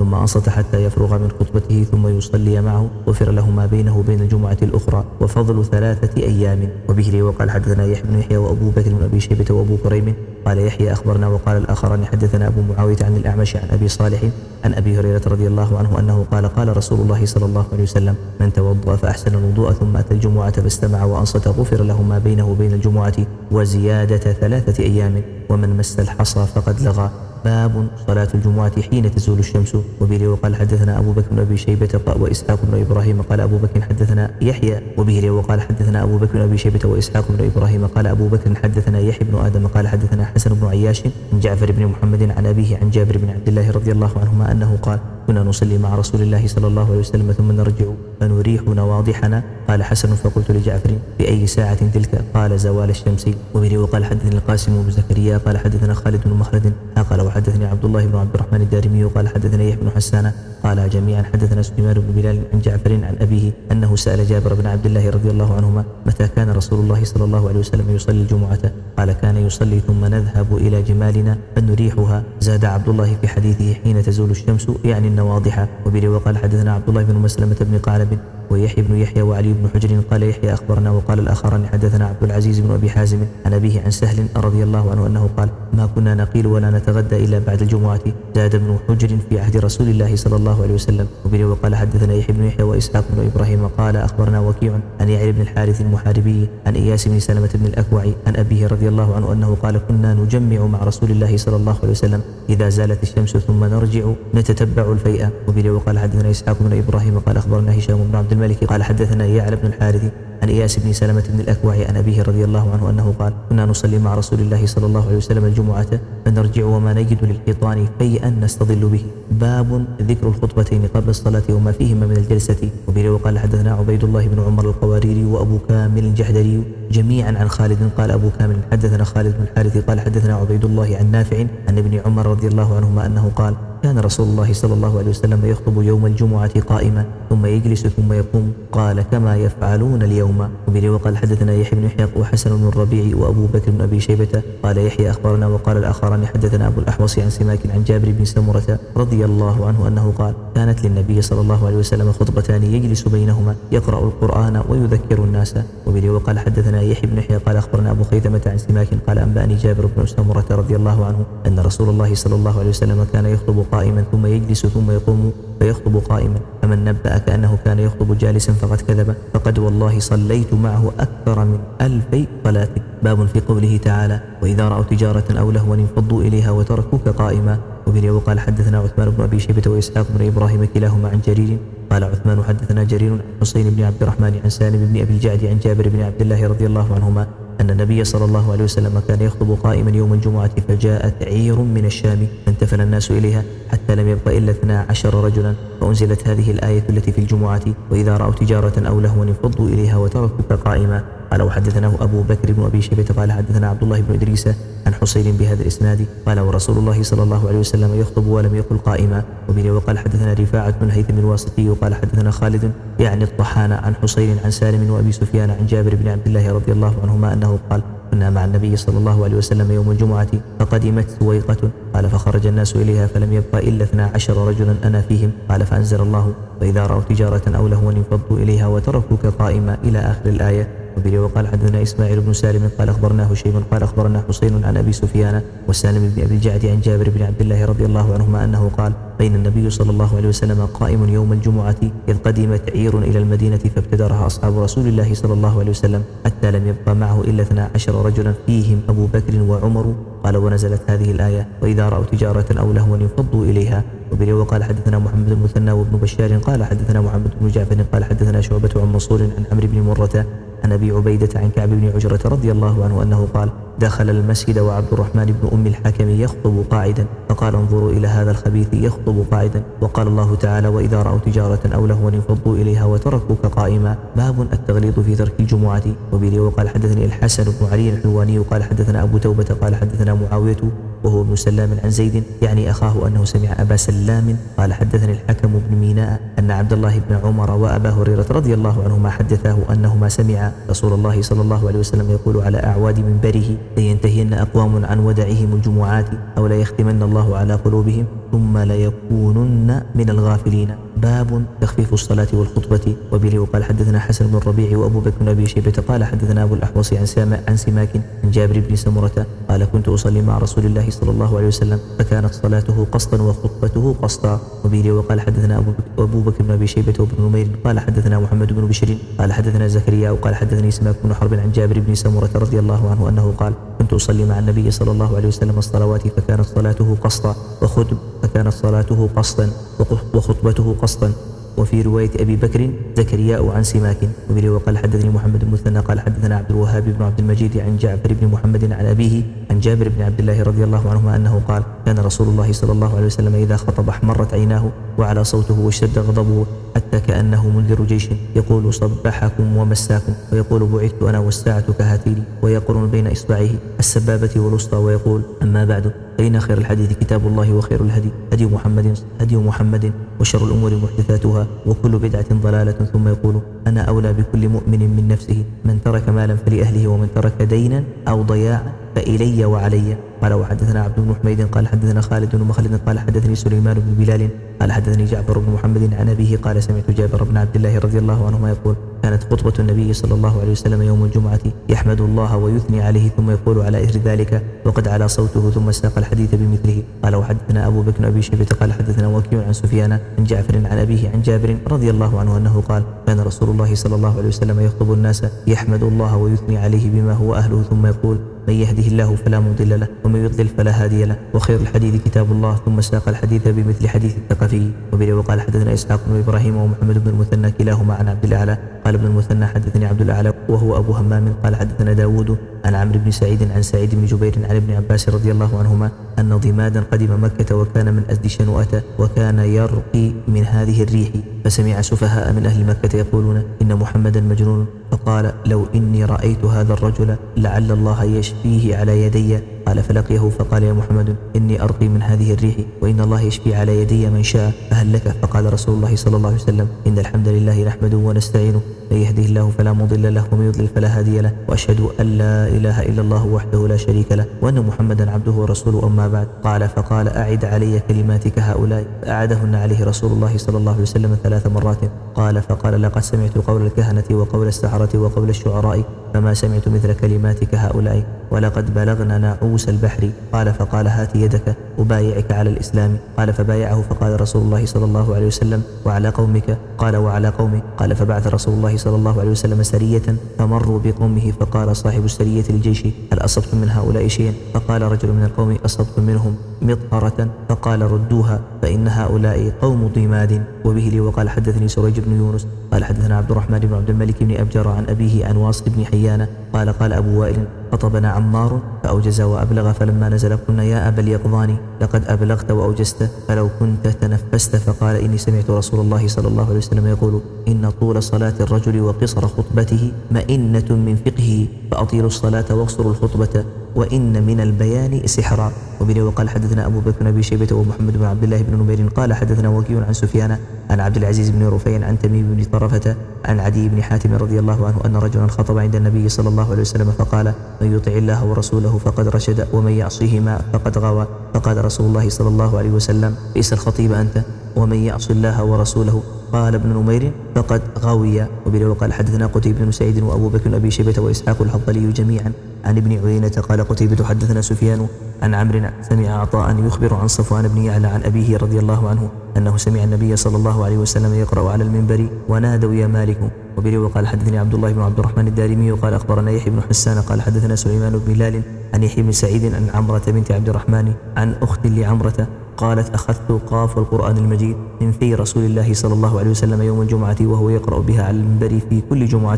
ثم أنصت حتى يفرغ من خطبته ثم يصلي معه غفر له ما بينه وبين الجمعة الأخرى وفضل ثلاثة أيام. وبه وقال حدثنا يحيى بن يحيى وأبو بكر بن أبي شيبة وأبو كريم قال يحيى أخبرنا وقال الآخران حدثنا أبو معاوية عن الأعمش عن أبي صالح عن أبي هريرة رضي الله عنه أنه قال قال رسول الله صلى الله عليه وسلم من توضأ فأحسن الوضوء ثم أتى الجمعة فاستمع وأنصت غفر له ما بينه وبين الجمعة وزيادة ثلاثة أيام ومن مس الحصى فقد لغى. باب صلاة الجمعة حين تزول الشمس. وبه وقال حدثنا أبو بكر بن أبي شيبة وإسحاق بن إبراهيم قال أبو بكر حدثنا يحيى. وبه وقال حدثنا أبو بكر بن أبي شيبة وإسحاق بن إبراهيم قال أبو بكر حدثنا يحيى بن آدم قال حدثنا حسن بن عياش عن جعفر بن محمد عن أبيه عن جابر بن عبد الله رضي الله عنهما أنه قال كنا نصلي مع رسول الله صلى الله عليه وسلم ثم نرجع فنريح نواضحنا. قال حسن فقلت لجعفر في أي ساعة تلك؟ قال زوال الشمس. وبه وقال حدثني القاسم بن زكريا قال حدثنا خالد بن مخلد قال وحدثني عبد الله بن عبد الرحمن الدارمي قال حدثنا يحيى بن حسان قال جميعا حدثنا سليمان بن بلال عن جعفر عن أبيه أنه سأل جابر بن عبد الله رضي الله عنهما متى كان رسول الله صلى الله عليه وسلم يصلي الجمعة؟ قال كان يصلي ثم نذهب إلى جمالنا فنريحها. زاد عبد الله في حديثه حين تزول الشمس يعني النواضح. وبه وقال حدثنا عبد الله بن مسلمة بن قعنب ويحيى بن يحيى وعلي بن حجر قال يحيى أخبرنا وقال الآخران حدثنا عبد العزيز بن أبي حازم عن أبيه عن سهل رضي الله عنه أنه قال ما كنا نقيل ولا نتغدى إلا بعد الجمعة. زاد ابن حجر في عهد رسول الله صلى الله عليه وسلم. وبه وقال حدثنا يحيى بن يحيى وإسحاق بن إبراهيم قال أخبرنا وكيع عن يعلى بن الحارث المحاربي عن إياس بن سلمة بن الأكوع عن أبيه رضي الله عنه أنه قال كنا نجمع مع رسول الله صلى الله عليه وسلم إذا زالت الشمس ثم نرجع نتتبع الفيئة. وبه وقال حدثنا إسحاق بن إبراهيم قال أخبرنا هشام بن عبد الملك قال حدثنا يعلى بن الحارث عن إياس بن سلمة بن الأكوع عن أبيه رضي الله عنه أنه قال كنا نصلي مع رسول الله صلى الله عليه وسلم الجمعة فنرجع وما نجد للحيطان فيئا نستظل به. باب ذكر الخطبتين قبل الصلاة وما فيهما من الجلسة. وبه وقال حدثنا عبيد الله بن عمر القواريري وأبو كامل الجحدري جميعا عن خالد قال أبو كامل حدثنا خالد بن الحارث قال حدثنا عبيد الله عن نافع عن ابن عمر رضي الله عنهما أنه قال كان رسول الله صلى الله عليه وسلم يخطب يوم الجمعة قائما ثم يجلس ثم يقوم قال كما يفعلون اليوم. وبه وقال حدثنا يحيى بن يحيى وحسن بن الربيع وأبو بكر بن أبي شيبة قال يحيى أخبرنا وقال الآخران حدثنا أبو الأحوص عن سماك عن جابر بن سمرة رضي الله عنه أنه قال كانت للنبي صلى الله عليه وسلم خطبتان يجلس بينهما يقرأ القرآن ويذكر الناس. وبه وقال حدثنا يحيى بن يحيى قال أخبرنا أبو خيثمة عن سماك قال أنبأني جابر بن سمرة رضي الله عنه أن رسول الله صلى الله عليه وسلم كان يخطب قائما ثم يجلس ثم يقوم فيخطب قائما فمن نبأك أنه كان يخطب جالسا فقد كذب فقد والله صليت معه أكثر من ألف صلاة. باب في قوله تعالى وإذا رأوا تجارة أو لهوا انفضوا إليها وتركوك قائما. وبه وقال حدثنا عثمان بن أبي شيبة وإسحاق بن إبراهيم كلاهما عن جرير قال عثمان حدثنا جرير عن حسين بن عبد الرحمن عن سالم بن أبي الجعد عن جابر بن عبد الله رضي الله عنهما أن النبي صلى الله عليه وسلم كان يخطب قائما يوم الجمعة فجاءت عير من الشام فانتفل الناس إليها حتى لم يبق إلا اثنا عشر رجلا فأنزلت هذه الآية التي في الجمعة وإذا رأوا تجارة أو لهوا انفضوا إليها وتركوك قائما. قال وحدثناه أبو بكر بن أبي شيبة قال حدثنا عبد الله بن إدريس عن حسين بهذا الإسناد قال ورسول الله صلى الله عليه وسلم يخطب ولم يقل قائما. وبه وقال حدثنا رفاعة بن الهيثم الواسطي وقال حدثنا خالد يعني الطحان عن حسين عن سالم وأبي سفيان عن جابر بن عبد الله رضي الله عنهما أنه قال كنا مع النبي صلى الله عليه وسلم يوم الجمعة فقدمت سويقة قال فخرج الناس إليها فلم يبق إلا اثنا عشر رجلا أنا فيهم قال فأنزل الله وإذا رأوا تجارة أو لهوا انفضوا إليها وتركوك قائما إلى آخر الآية. وبه وقال حدثنا إسماعيل بن سالم قال أخبرناه شيء قال أخبرنا حسين عن أبي سفيان وسالم بن أبي الجعد عن جابر بن عبد الله رضي الله عنهما أنه قال بين النبي صلى الله عليه وسلم قائم يوم الجمعة إذ قدمت عير إلى المدينة فابتدرها أصحاب رسول الله صلى الله عليه وسلم حتى لم يبق معه إلا اثنا عشر رجلا فيهم أبو بكر وعمر قال ونزلت هذه الآية وإذا رأوا تجارة أو لهوا انفضوا إليها. وبه وقال حدثنا محمد المثنى وابن بشار قال حدثنا محمد بن جعفر قال حدثنا شعبة عن منصور عن عمرو بن مرة عن أبي عبيدة عن كعب بن عجرة رضي الله عنه أنه قال دخل المسجد وعبد الرحمن بن أم الحكم يخطب قاعدا فقال انظروا إلى هذا الخبيث يخطب قاعدا وقال الله تعالى وإذا رأوا تجارة أو لهوا انفضوا إليها وتركوك قائما. باب التغليظ في ترك الجمعة. وبه وقال حدثني الحسن بن علي الحلواني قال حدثنا أبو توبة قال حدثنا معاوية وهو ابن سلام عن زيد يعني أخاه أنه سمع أبا سلام قال حدثني الحكم بن ميناء أن عبد الله بن عمر وأبا هريرة رضي الله عنهما حدثاه أنهما سمع رسول الله صلى الله عليه وسلم يقول على أعواد منبره لينتهين أقوام عن ودعهم الجمعات أو لا يختمن الله على قلوبهم ثم ليكونن من الغافلين. باب تخفيف الصلاة والخطبة. وبه وقال حدثنا حسن بن الربيع وأبو بكر بن أبي شيبة قال حدثنا أبو الأحوص عن سامع عن سماك عن جابر بن سمرة قال كنت أصلي مع رسول الله صلى الله عليه وسلم فكانت صلاته قسطا وخطبته قسطا. وبه وقال حدثنا أبو بكر بن أبي شيبة وابن نمير قال حدثنا محمد بن بشر قال حدثنا زكريا وقال حدثني سماك بن حرب عن جابر بن سمرة رضي الله عنه أنه قال كنت أصلي مع النبي صلى الله عليه وسلم الصلوات فكانت صلاته قسطا وخطب فكانت صلاته قسطا وخطبته قسطا. وفي رواية أبي بكر زكرياء عن سماك. وبه وقال حدثني محمد بن مثنى قال حدثنا عبد الوهاب بن عبد المجيد عن جعفر بن محمد عن أبيه عن جابر بن عبد الله رضي الله عنهما أنه قال كان رسول الله صلى الله عليه وسلم إذا خطب احمرت عيناه وعلى صوته واشتد غضبه حتى كأنه منذر جيش يقول صبحكم ومساكم ويقول بعثت أنا والساعة كهاتين ويقرن بين إصبعيه السبابة والوسطى ويقول أما بعد فإن خير الحديث كتاب الله وخير الهدي هدي محمد هدي محمد وشر الأمور محدثاتها وكل بدعة ضلالة ثم يقول أنا أولى بكل مؤمن من نفسه من ترك مالا فلأهله ومن ترك دينا أو ضياعا فإلي وعلي. قال وحدثنا عبد بن حميد قال حدثنا خالد بن مخلد قال حدثني سليمان بن بلال قال حدثني جعفر بن محمد عن أبيه قال سمعت جابر بن عبد الله رضي الله عنهما يقول كانت خطبة النبي صلى الله عليه وسلم يوم الجمعة يحمد الله ويثني عليه ثم يقول على إثر ذلك وقد على صوته ثم ساق الحديث بمثله. قال وحدثنا أبو بكر أبي شيبة قال حدثنا وكيع عن سفيان عن جعفر عن أبيه عن جابر رضي الله عنه أنه قال كان رسول الله صلى الله عليه وسلم يخطب الناس يحمد الله ويثني عليه بما هو أهله ثم يقول من يهده الله فلا مضل له ومن يضلل فلا هادي له وخير الحديث كتاب الله ثم ساق الحديث بمثل حديث الثقفي. وبه وقال حدثنا إسحاق بن إبراهيم ومحمد بن المثنى كلاهما عن عبد الأعلى قال ابن المثنى حدثني عبد الأعلى وهو أبو همام قال حدثنا داود عن عمرو بن سعيد عن سعيد بن جبير عن ابن عباس رضي الله عنهما أن ضمادا قدم مكة وكان من أزد شنوءة وكان يرقي من هذه الريح فسمع سفهاء من أهل مكة يقولون إن محمدا مجنون فقال لو إني رأيت هذا الرجل لعل الله يشفيه على يدي. قال فلقيه فقال يا محمد إني أرقي من هذه الريح وإن الله يشفي على يدي من شاء فهل لك؟ فقال رسول الله صلى الله عليه وسلم إن الحمد لله نحمده ونستعينه من يهده الله فلا مضل له ومن يضلل فلا هادي له وأشهد أن لا إله إلا الله وحده لا شريك له وأن محمدا عبده ورسوله أما بعد. قال فقال أعد علي كلماتك هؤلاء فأعدهن عليه رسول الله صلى الله عليه وسلم ثلاث مرات. قال فقال لقد سمعت قول الكهنة وقول السحرة وقول الشعراء فما سمعت مثل كلماتك هؤلاء ولقد بلغنا ناعوس البحر. قال فقال هات يدك أبايعك على الإسلام. قال فبايعه فقال رسول الله صلى الله عليه وسلم وعلى قومك؟ قال وعلى قومي. قال فبعث رسول الله صلى الله عليه وسلم سرية فمروا بقومه فقال صاحب السرية للجيش هل أصبتم من هؤلاء شيئا؟ فقال رجل من القوم أصبتم منهم مطهرة فقال ردوها فإن هؤلاء قوم ضماد. وبه لي وقال حدثني سريج بن يونس قال حدثنا عبد الرحمن بن عبد الملك بن أبجر عن أبيه عن واصل بن حيان قال قال أبو وائل خطبنا عمار فأوجز وأبلغ فلما نزل قلنا يا أبا اليقظان لقد أبلغت وأوجزت فلو كنت تنفست. فقال إني سمعت رسول الله صلى الله عليه وسلم يقول إن طول صلاة الرجل وقصر خطبته مئنة من فقهه فأطيلوا الصلاة واقصروا الخطبة وإن من البيان سحرا. وبه وقال حدثنا أبو بكر بن أبي شيبة ومحمد بن عبد الله بن نمير قال حدثنا وكيع عن سفيان عن عبد العزيز بن رفيع عن تميم بن طرفة عن عدي بن حاتم رضي الله عنه أن رجلا خطب عند النبي صلى الله عليه وسلم فقال من يطع الله ورسوله فقد رشد ومن يعصيهما فقد غوى. فقال رسول الله صلى الله عليه وسلم بئس الخطيب أنت ومن يعص الله ورسوله. قال ابن نمير فقد غوي. وبه وقال حدثنا قتيبة بن سعيد وأبو بكر أبي شيبة وإسحاق الحضلي جميعا عن ابن عيينة قال قتيبة حدثنا سفيان عن عمرو سمع عطاء يخبر عن صفوان بن يعلى عن أبيه رضي الله عنه أنه سمع النبي صلى الله عليه وسلم يقرأ على المنبر ونادوا يا مالك. وبه وقال حدثني عبد الله بن عبد الرحمن الدارمي وقال أخبرنا يحيى بن حسان قال حدثنا سليمان بن بلال عن يحيى بن سعيد عن عمرة بنت عبد الرحمن عن أخت لعمرة قالت أخذت قاف القرآن المجيد من في رسول الله صلى الله عليه وسلم يوم الجمعة وهو يقرأ بها على المنبر في كل جمعة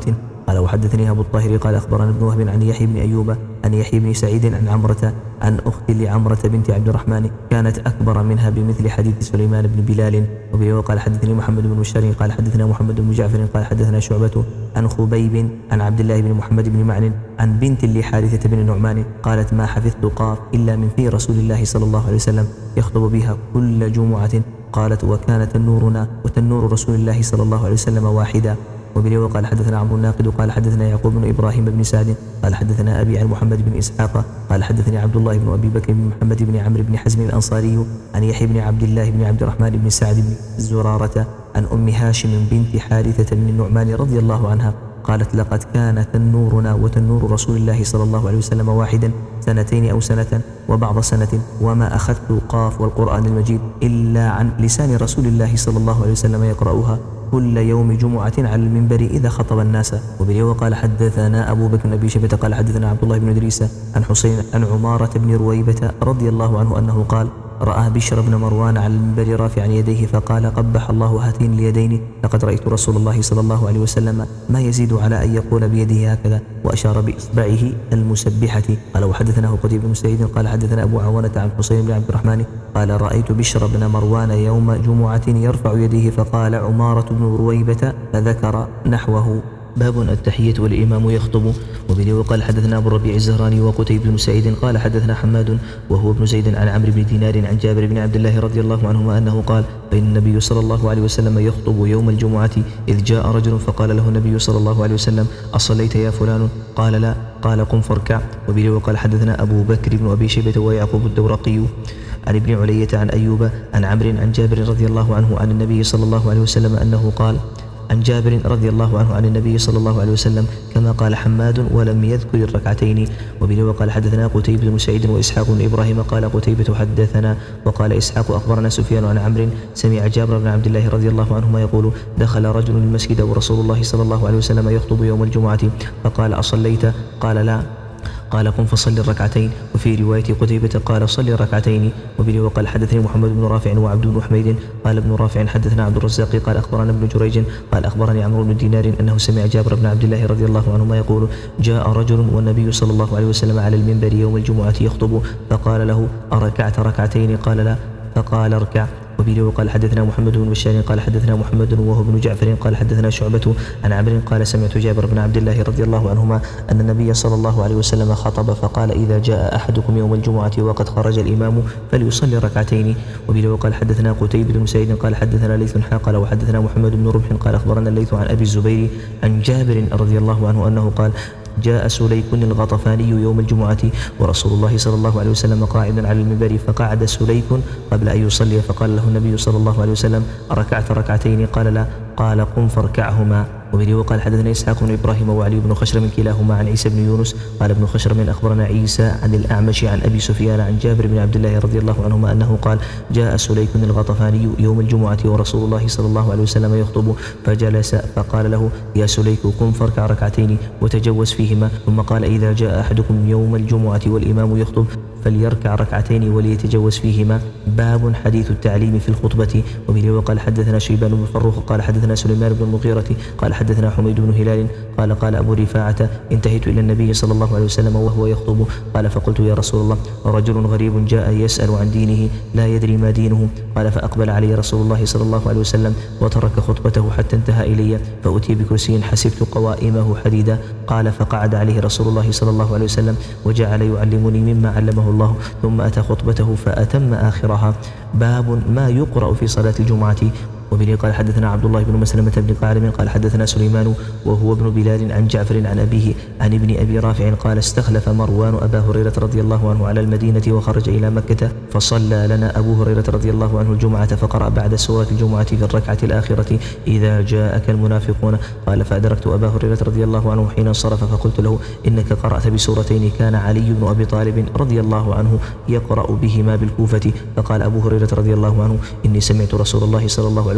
قال وحدثني أبو الطاهر قال أخبرنا ابن وهب عن يحيى بن أيوب عن يحيى بن سعيد عن عمرة عن أخت لعمرة بنت عبد الرحمن كانت أكبر منها بمثل حديث سليمان بن بلال. وبه قال حدثني محمد بن بشار قال حدثنا محمد بن جعفر قال حدثنا شعبة عن خبيب عن عبد الله بن محمد بن معن عن بنت لحارثة بن النعمان قالت ما حفظت قاف إلا من في رسول الله صلى الله عليه وسلم يخطب بها كل جمعة. قالت وكانت تنورنا وتنور رسول الله صلى الله عليه وسلم واحدا. وبه قال حدثنا عمرو الناقد قال حدثنا يعقوب بن إبراهيم بن سعد قال حدثنا أبي عن محمد بن إسحاق قال حدثني عبد الله بن أبي بكر بن محمد بن عمرو بن حزم الأنصاري عن يحيى بن عبد الله بن عبد الرحمن بن سعد بن زرارة عن أم هاشم بنت حارثة بن النعمان رضي الله عنها قالت لقد كان تنورنا وتنور رسول الله صلى الله عليه وسلم واحدا سنتين أو سنة وبعض سنة وما أخذت قاف والقرآن المجيد إلا عن لسان رسول الله صلى الله عليه وسلم يقرأها كل يوم جمعة على المنبر إذا خطب الناس. وبه وقال حدثنا أبو بكر بن أبي شيبة قال حدثنا عبد الله بن إدريس عن حسين عن عمارة بن رويبة رضي الله عنه أنه قال رأى بشر بن مروان على المنبر رافعا يديه فقال قبح الله هاتين اليدين لقد رأيت رسول الله صلى الله عليه وسلم ما يزيد على أن يقول بيده هكذا وأشار بإصبعه المسبحة. قال وحدثناه قتيبة بن سعيد قال حدثنا أبو عوانة عن حسين بن عبد الرحمن قال رأيت بشر بن مروان يوم جمعة يرفع يديه فقال عمارة بن رويبة فذكر نحوه. باب التحية والإمام يخطب. وبه وقال حدثنا أبو الربيع الزهراني وقتيبة بن سعيد قال حدثنا حماد وهو ابن زيد عن عمرو بن دينار عن جابر بن عبد الله رضي الله عنهما أنه قال فإن النبي صلى الله عليه وسلم يخطب يوم الجمعة إذ جاء رجل فقال له النبي صلى الله عليه وسلم أصليت يا فلان؟ قال لا. قال قم فاركع. وبه وقال حدثنا أبو بكر بن أبي شيبة ويعقوب الدورقي عن ابن علية عن أيوب عن عمرو عن جابر رضي الله عنه عن النبي صلى الله عليه وسلم أنه قال عن جابر رضي الله عنه عن النبي صلى الله عليه وسلم كما قال حماد ولم يذكر الركعتين. وبه وقال حدثنا قتيبة بن سعيد وإسحاق بن إبراهيم قال قتيبة حدثنا وقال إسحاق أخبرنا سفيان عن عمرو سمع جابر بن عبد الله رضي الله عنهما يقول دخل رجل المسجد ورسول الله صلى الله عليه وسلم يخطب يوم الجمعة فقال أصليت؟ قال لا. قال قم فصل الركعتين. وفي رواية قتيبة قال صل الركعتين. وبه وقال حدثني محمد بن رافع وعبد بن حميد قال ابن رافع حدثنا عبد الرزاق قال أخبرنا ابن جريج قال أخبرني عمرو بن دينار أنه سمع جابر بن عبد الله رضي الله عنهما يقول جاء رجل والنبي صلى الله عليه وسلم على المنبر يوم الجمعة يخطب فقال له أركعت ركعتين؟ قال لا. فقال اركع. وبه وقال حدثنا محمد بن بشار قال حدثنا محمد وهو بن جعفر قال حدثنا شعبة عن عمرو قال سمعت جابر بن عبد الله رضي الله عنهما أن النبي صلى الله عليه وسلم خطب فقال إذا جاء أحدكم يوم الجمعة وقد خرج الإمام فليصلي ركعتين. وبه وقال حدثنا قتيبة بن سعيد قال حدثنا ليث قال وحدثنا محمد بن رمح قال أخبرنا الليث عن أبي الزبير عن جابر رضي الله عنه أنه قال جاء سليك الغطفاني يوم الجمعة ورسول الله صلى الله عليه وسلم قاعدا على المنبر فقعد سليك قبل أن يصلي فقال له النبي صلى الله عليه وسلم أركعت ركعتين؟ قال لا. قال قم فاركعهما. وبه وقال حدثنا إسحاق بن إبراهيم وعلي بن خشرم كلاهما عن عيسى بن يونس قال ابن خشرم أخبرنا عيسى عن الأعمش عن أبي سفيان عن جابر بن عبد الله رضي الله عنهما أنه قال جاء سليك الغطفاني يوم الجمعة ورسول الله صلى الله عليه وسلم يخطب فجلس فقال له يا سليك قم فاركع ركعتين وتجوز فيهما. ثم قال إذا جاء أحدكم يوم الجمعة والإمام يخطب فليركع ركعتين وليتجوز فيهما. باب حديث التعليم في الخطبة. وبه وقال حدثنا شيبان بن فروخ قال حدثنا سليمان بن المغيرة قال حدثنا حميد بن هلال قال قال أبو رفاعة انتهيت إلى النبي صلى الله عليه وسلم وهو يخطب قال فقلت يا رسول الله رجل غريب جاء يسأل عن دينه لا يدري ما دينه. قال فأقبل علي رسول الله صلى الله عليه وسلم وترك خطبته حتى انتهى إلي فأتي بكرسي حسبت قوائمه حديدا. قال فقعد عليه رسول الله صلى الله عليه وسلم وجعل يعلمني مما علمه الله ثم أتى خطبته فأتم آخرها. باب ما يقرأ في صلاة الجمعة. وبه قال حدثنا عبد الله بن مسلمة بن قعلم قال حدثنا سليمان وهو ابن بلال عن جعفر عن أبيه عن ابن أبي رافع قال استخلف مروان أبا هريرة رضي الله عنه على المدينة وخرج إلى مكة فصلى لنا أبو هريرة رضي الله عنه الجمعة فقرأ بعد سورة الجمعة في الركعة الآخرة إذا جاءك المنافقون. قال فأدركت أبا هريرة رضي الله عنه حين انصرف فقلت له إنك قرأت بسورتين كان علي بن أبي طالب رضي الله عنه يقرأ بهما بالكوفة. فقال أبو هريرة رضي الله عنه إني سمعت رسول الله صلى الله عليه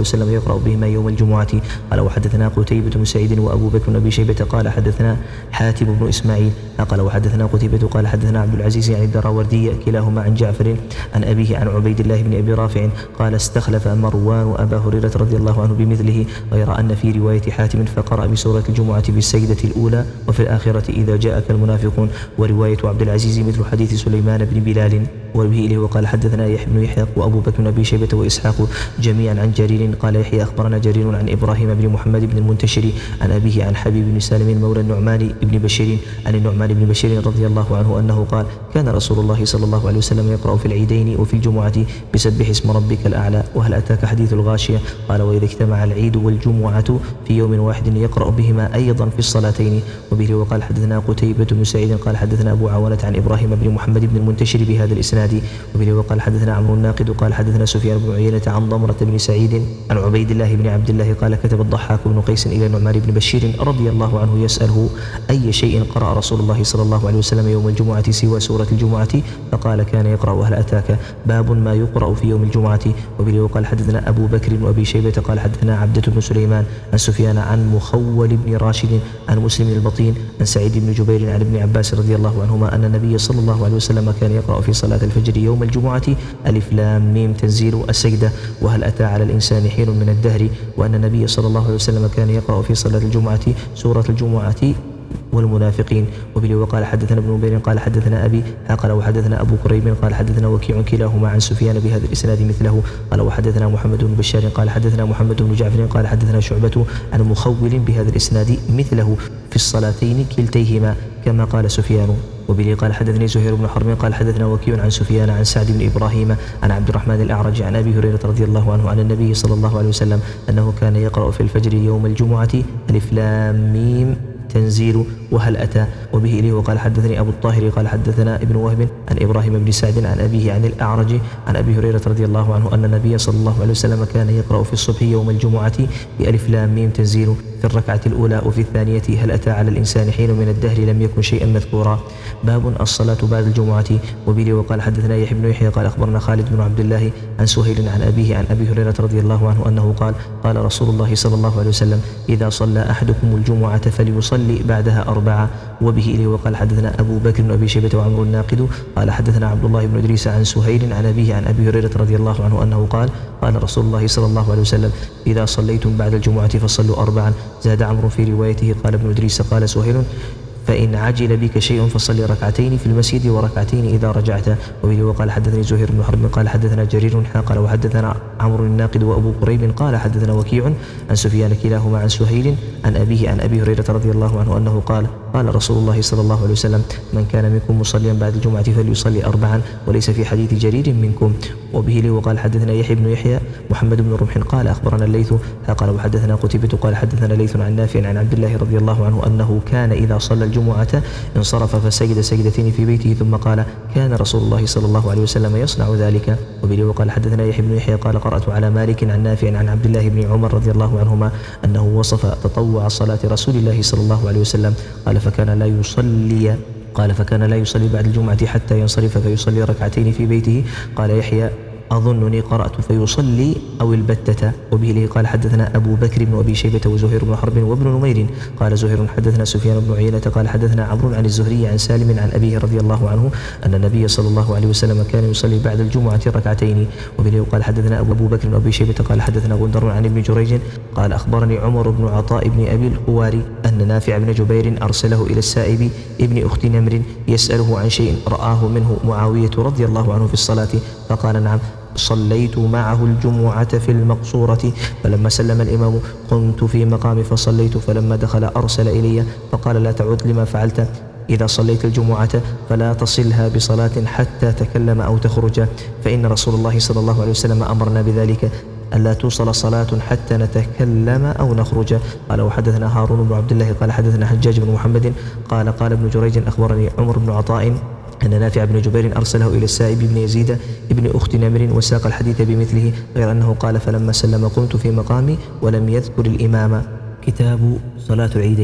وسلم يقرأ بهما يوم الجمعة. قال وحدثنا قتيبة بن سعيد وأبو بكر بن أبي شيبة قال حدثنا حاتم بن إسماعيل قال وحدثنا قتيبة قال حدثنا عبد العزيز عن الدراوردي كلاهما عن جعفر عن أبيه عن عبيد الله بن أبي رافع قال استخلف مروان أبا هريرة رضي الله عنه بمثله، غير أن في رواية حاتم فقرأ بسورة الجمعة بالسجدة الأولى وفي الآخرة إذا جاءك المنافقون. ورواية عبد العزيز مثل حديث سليمان بن بلال وبه إليه. وقال حدثنا يحيى بن يحيى وأبو بكر بن أبي شيبة وإسحاق جميعا عن جرير قال يحيى أخبرنا جرير عن إبراهيم بن محمد بن المنتشر عن أبيه عن حبيب بن سالم مولى النعمان بن بشير عن النعمان بن بشير رضي الله عنه أنه قال كان رسول الله صلى الله عليه وسلم يقرأ في العيدين وفي الجمعة بسبح اسم ربك الأعلى وهل أتاك حديث الغاشية. قال وإذا اجتمع العيد والجمعة في يوم واحد يقرأ بهما أيضا في الصلاتين. وبه وقال حدثنا قتيبة بن سعيد قال حدثنا أبو عوانة عن إبراهيم بن محمد بن المنتشر بهذا الإسناد. وبه وقال حدثنا عمرو الناقد قال حدثنا سفيان بن عيينة عن ضمرة بن سعيد عن عبيد الله بن عبد الله قال كتب الضحاك بن قيس إلى النعمان بن بشير رضي الله عنه يسأله أي شيء قرأ رسول الله صلى الله عليه وسلم يوم الجمعة سوى سورة الجمعة، فقال كان يقرأ هل أتاك باب ما يقرأ في يوم الجمعة. وبه وقال حدثنا أبو بكر وأبي شيبة قال حدثنا عبدة بن سليمان عن سفيان عن مخول بن راشد عن مسلم البطين عن سعيد بن جبير عن ابن عباس رضي الله عنهما أن النبي صلى الله عليه وسلم كان يقرأ في صلاة الفجر يوم الجمعة ألف لام ميم تنزيل السجدة وهل أتى على الإنسان حين من الدهر، وأن النبي صلى الله عليه وسلم كان يقرأ في صلاة الجمعة سورة الجمعة والمنافقين. وبه وقال حدثنا ابن نمير قال حدثنا أبي قال وحدثنا أبو كريب قال حدثنا وكيع كلاهما عن سفيان بهذا الإسناد مثله. قال وحدثنا محمد بن بشار قال حدثنا محمد بن جعفر قال حدثنا شعبة عن مخول بهذا الإسناد مثله في الصلاتين كلتيهما كما قال سفيان. وبه قال حدثني زهير بن حرب قال حدثنا وكيع عن سفيان عن سعد بن إبراهيم عن عبد الرحمن الأعرج عن أبي هريرة رضي الله عنه عن النبي صلى الله عليه وسلم أنه كان يقرأ في الفجر يوم الجمعة ألف لام ميم تنزيل وهل أتى. وبه إليه وقال حدثني أبو الطاهر قال حدثنا ابن وهب عن إبراهيم بن سعد عن أبيه عن الأعرج عن أبي هريرة رضي الله عنه أن النبي صلى الله عليه وسلم كان يقرأ في الصبح يوم الجمعة بألف لام ميم تنزيل في الركعة الأولى وفي الثانية هل أتى على الإنسان حين من الدهر لم يكن شيئا مذكورا. باب الصلاة بعد الجمعة. وبه وقال حدثنا يحيى بن يحيى قال أخبرنا خالد بن عبد الله عن سهيل عن أبيه عن أبي هريرة رضي الله عنه أنه قال قال رسول الله صلى الله عليه وسلم إذا صلى أحدكم الجمعة فليصلي بعدها أربعة. وبه إليه وقال حدثنا أبو بكر بن أبي شيبة وعمر الناقد قال حدثنا عبد الله بن إدريس عن سهيل عن أبيه عن أبي هريرة رضي الله عنه أنه قال قال رسول الله صلى الله عليه وسلم إذا صليتم بعد الجمعة فصلوا أربعا. زاد عمرو في روايته قال ابن إدريس قال سهيل فإن عجل بك شيء فصل ركعتين في المسجد وركعتين إذا رجعت. وبه وقال حدثني زهير بن حرب قال حدثنا جرير قال وحدثنا عمرو الناقد وأبو قريب قال حدثنا وكيع عن سفيان كلاهما عن سهيل عن أبيه عن أبي هريرة رضي الله عنه أنه قال قال رسول الله صلى الله عليه وسلم من كان منكم مصليا بعد الجمعة فليصلي أربعا وليس في حديث جرير منكم. وبه لي وقال حدثنا يحيى بن يحيى محمد بن رمح قال أخبرنا الليث قال وحدثنا قتيبة قال حدثنا ليث عن نافع عن عبد الله رضي الله عنه أنه كان إذا صلى الجمعة انصرف فسجد سجدتين في بيته ثم قال كان رسول الله صلى الله عليه وسلم يصنع ذلك. وبه وقال حدثنا يحيى بن يحيى قال قرأت على مالك عن نافع عن عبد الله بن عمر رضي الله عنهما أنه وصف تطوع صلاة رسول الله صلى الله عليه وسلم قال فكان لا يصلي قال فكان لا يصلي بعد الجمعة حتى ينصرف فيصلي ركعتين في بيته. قال يحيى أظنني قرأت فيصلي أو البتة. وبه لي قال حدثنا أبو بكر بن أبي شيبة وزهير بن حرب وابن نمير قال زهير حدثنا سفيان بن عيينة قال حدثنا عمرو عن الزهري عن سالم عن أبيه رضي الله عنه أن النبي صلى الله عليه وسلم كان يصلي بعد الجمعة ركعتين. وبه لي قال حدثنا أبو بكر بن أبي شيبة قال حدثنا غندر عن ابن جريج قال أخبرني عمر بن عطاء بن أبي الحواري أن نافع بن جبير أرسله إلى السائب ابن أخت نمر يسأله عن شيء رآه منه معاوية رضي الله عنه في الصلاة فقال نعم صليت معه الجمعة في المقصورة فلما سلم الإمام قمت في مقام فصليت فلما دخل أرسل إلي فقال لا تعود لما فعلت إذا صليت الجمعة فلا تصلها بصلاة حتى تكلم أو تخرج فإن رسول الله صلى الله عليه وسلم أمرنا بذلك ألا توصل صلاة حتى نتكلم أو نخرج. قال وحدثنا هارون بن عبد الله قال حدثنا حجاج بن محمد قال قال ابن جريج أخبرني عمر بن عطاء أن نافع بن جبير أرسله إلى السائب بن يزيد ابن أخت نمر وساق الحديث بمثله غير أنه قال فلما سلم قمت في مقامي ولم يذكر الإمام. كتاب صلاة العيدين.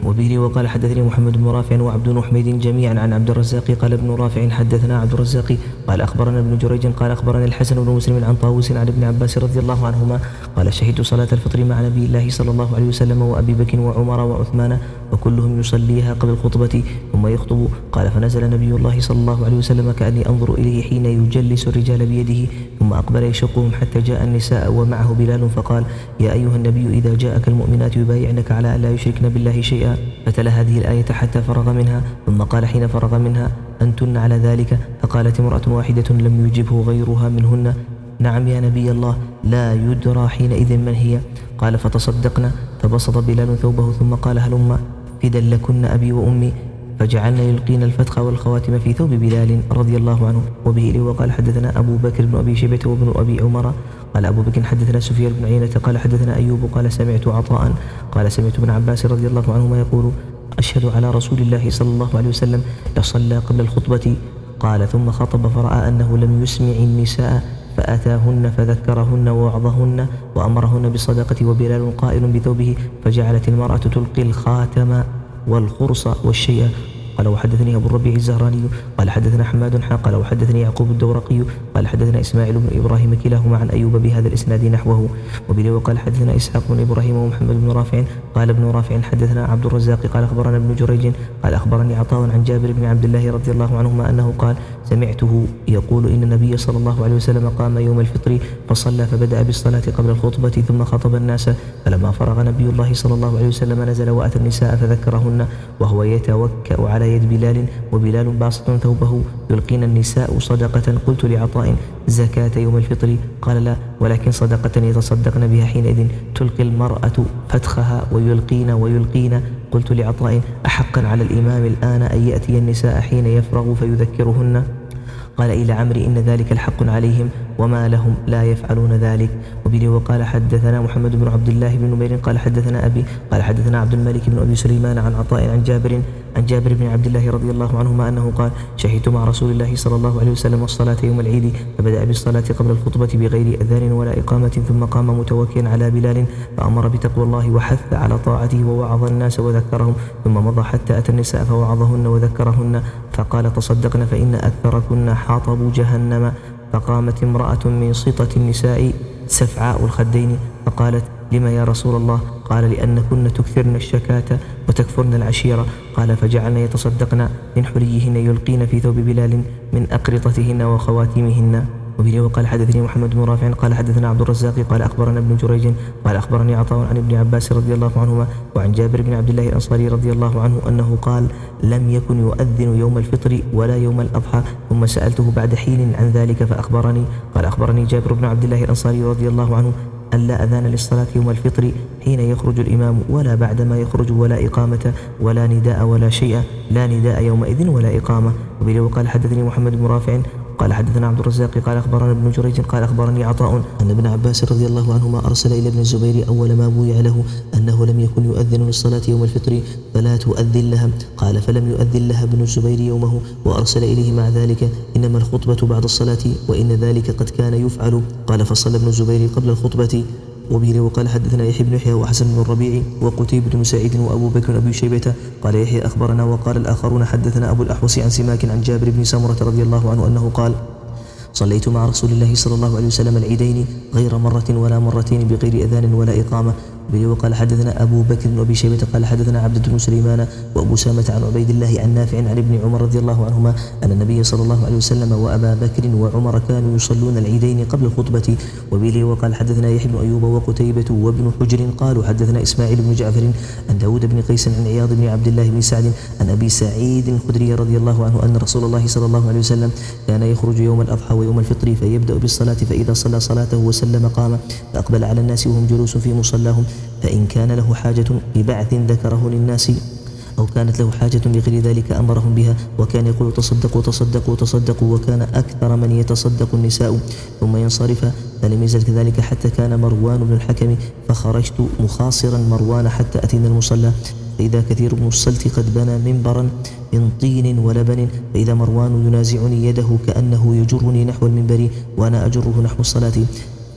وبه وقال حدثني محمد بن رافع وعبد بن حميد جميعا عن عبد الرزاق قال ابن رافع حدثنا عبد الرزاق قال أخبرنا ابن جريج قال أخبرنا الحسن بن مسلم عن طاووس عن ابن عباس رضي الله عنهما قال شهدت صلاة الفطر مع نبي الله صلى الله عليه وسلم وأبي بكر وعمر وعثمان وكلهم يصليها قبل الخطبة ثم يخطب قال فنزل نبي الله صلى الله عليه وسلم كأني أنظر إليه حين يجلس الرجال بيده ثم أقبل يشقهم حتى جاء النساء ومعه بلال فقال يا أيها النبي إذا جاءك المؤمنات يبايعنك على أن لا يشركن بالله شيئا فتلا هذه الآية حتى فرغ منها ثم قال حين فرغ منها أنتن على ذلك فقالت امرأة واحدة لم يجبه غيرها منهن نعم يا نبي الله لا يدرى حينئذ من هي قال فتصدقنا فبسط بلال ثوبه ثم قال هلم فدا لكن أبي وأمي فجعلنا يلقين الفتخ والخواتم في ثوب بلال رضي الله عنه. وبه لي وقال حدثنا أبو بكر بن أبي شيبة وابن أبي عمر قال أبو بكر حدثنا سفيان بن عيينة قال حدثنا أيوب قال سمعت عطاء قال سمعت ابن عباس رضي الله عنهما يقول أشهد على رسول الله صلى الله عليه وسلم لصلى قبل الخطبة قال ثم خطب فرأى أنه لم يسمع النساء فأتاهن فذكرهن ووعظهن وأمرهن بالصدقة وبلال قائل بثوبه فجعلت المرأة تلقي الخاتم والخرص والشيء. قال وحدثني أبو الربيع الزهراني قال حدثنا حماد حا قال وحدثني يعقوب الدورقي قال حدثنا إسماعيل بن إبراهيم كلاهما عن أيوب بهذا الإسناد نحوه. وبه وقال حدثنا إسحاق بن إبراهيم ومحمد بن رافع قال ابن رافع حدثنا عبد الرزاق قال أخبرنا ابن جريج قال أخبرني عطاء عن جابر بن عبد الله رضي الله عنهما أنه قال سمعته يقول إن النبي صلى الله عليه وسلم قام يوم الفطر فصلى فبدأ بالصلاة قبل الخطبة ثم خطب الناس فلما فرغ نبي الله صلى الله عليه وسلم نزل وأتى النساء فذكرهن وهو يتوكأ على يد بلال وبلال باسط ثوبه يلقين النساء صدقة. قلت لعطاء زكاة يوم الفطر قال لا ولكن صدقة يتصدقن بها حينئذ تلقي المرأة فتخها ويلقين ويلقين. قلت لعطاء أحقا على الإمام الآن أن يأتي النساء حين يفرغ فيذكرهن قال إلى عمري إن ذلك الحق عليهم وما لهم لا يفعلون ذلك. وبه وقال حدثنا محمد بن عبد الله بن نمير قال حدثنا أبي قال حدثنا عبد الملك بن أبي سليمان عن عطاء عن جابر عن جابر بن عبد الله رضي الله عنهما أنه قال شهدت مع رسول الله صلى الله عليه وسلم الصلاة يوم العيد فبدأ بالصلاة قبل الخطبة بغير أذان ولا إقامة ثم قام متوكئا على بلال فأمر بتقوى الله وحث على طاعته ووعظ الناس وذكرهم ثم مضى حتى أتى النساء فوعظهن وذكرهن فقال تصدقن فإن أكثركن حاطب جهنم. فقامت امرأة من سطة النساء سفعاء الخدين فقالت لما يا رسول الله قال لأنكن تكثرن الشكاة وتكفرن العشيرة قال فجعلن يتصدقن من حليهن يلقين في ثوب بلال من أقرطتهن وخواتيمهن. وبه وقال حدثني محمد بن رافع قال حدثنا عبد الرزاق قال أخبرنا ابن جريج قال أخبرني عطاء عن ابن عباس رضي الله عنهما وعن جابر بن عبد الله الأنصاري رضي الله عنه أنه قال لم يكن يؤذن يوم الفطر ولا يوم الأضحى ثم سألته بعد حين عن ذلك فأخبرني قال أخبرني جابر بن عبد الله الأنصاري رضي الله عنه أن لا أذان للصلاة يوم الفطر حين يخرج الإمام ولا بعدما يخرج ولا إقامة ولا نداء ولا شيء لا نداء يومئذ ولا إقامة. وبه وقال حدثني محمد بن رافع قال حدثنا عبد الرزاق قال أخبرنا ابن جريج قال أخبرني عطاء أن ابن عباس رضي الله عنهما أرسل إلى ابن الزبير أول ما بويع له أنه لم يكن يؤذن للصلاة يوم الفطر فلا تؤذن لها قال فلم يؤذن لها ابن الزبير يومه وأرسل إليه مع ذلك إنما الخطبة بعد الصلاة وإن ذلك قد كان يفعل قال فصلى ابن الزبير قبل الخطبة. وبه وقال حدثنا يحيى بن يحيى وحسن بن الربيع وقتيبة بن سعيد وأبو بكر أبي شيبة قال يحيى أخبرنا وقال الآخرون حدثنا أبو الأحوص عن سماك عن جابر بن سمرة رضي الله عنه أنه قال صليت مع رسول الله صلى الله عليه وسلم العيدين غير مرة ولا مرتين بغير أذان ولا إقامة. به وقال حدثنا أبو بكر بن أبي شيبة قال حدثنا عبد بن سليمان وأبو سامة عن عبيد الله عن نافع عن ابن عمر رضي الله عنهما أن النبي صلى الله عليه وسلم وأبا بكر وعمر كانوا يصلون العيدين قبل الخطبة. وبه وقال حدثنا يحيى بن أيوب وقتيبة وابن حجر قالوا حدثنا إسماعيل بن جعفر عن داود بن قيس عن عياض بن عبد الله بن سعد عن أبي سعيد الخدري رضي الله عنه أن رسول الله صلى الله عليه وسلم كان يخرج يوم الأضحى ويوم الفطر فيبدأ بالصلاة فإذا صلى صلاته وسلم قام فأقبل على الناس وهم جلوس في مصلاهم فإن كان له حاجة ببعث ذكره للناس أو كانت له حاجة بغير ذلك أمرهم بها وكان يقول تصدقوا تصدقوا تصدقوا وكان أكثر من يتصدق النساء ثم ينصرف فلم يزل كذلك حتى كان مروان بن الحكم فخرجت مخاصرا مروان حتى أتينا المصلى فإذا كثير بن السلت قد بنى منبرا من طين ولبن فإذا مروان ينازعني يده كأنه يجرني نحو المنبر وأنا أجره نحو الصلاة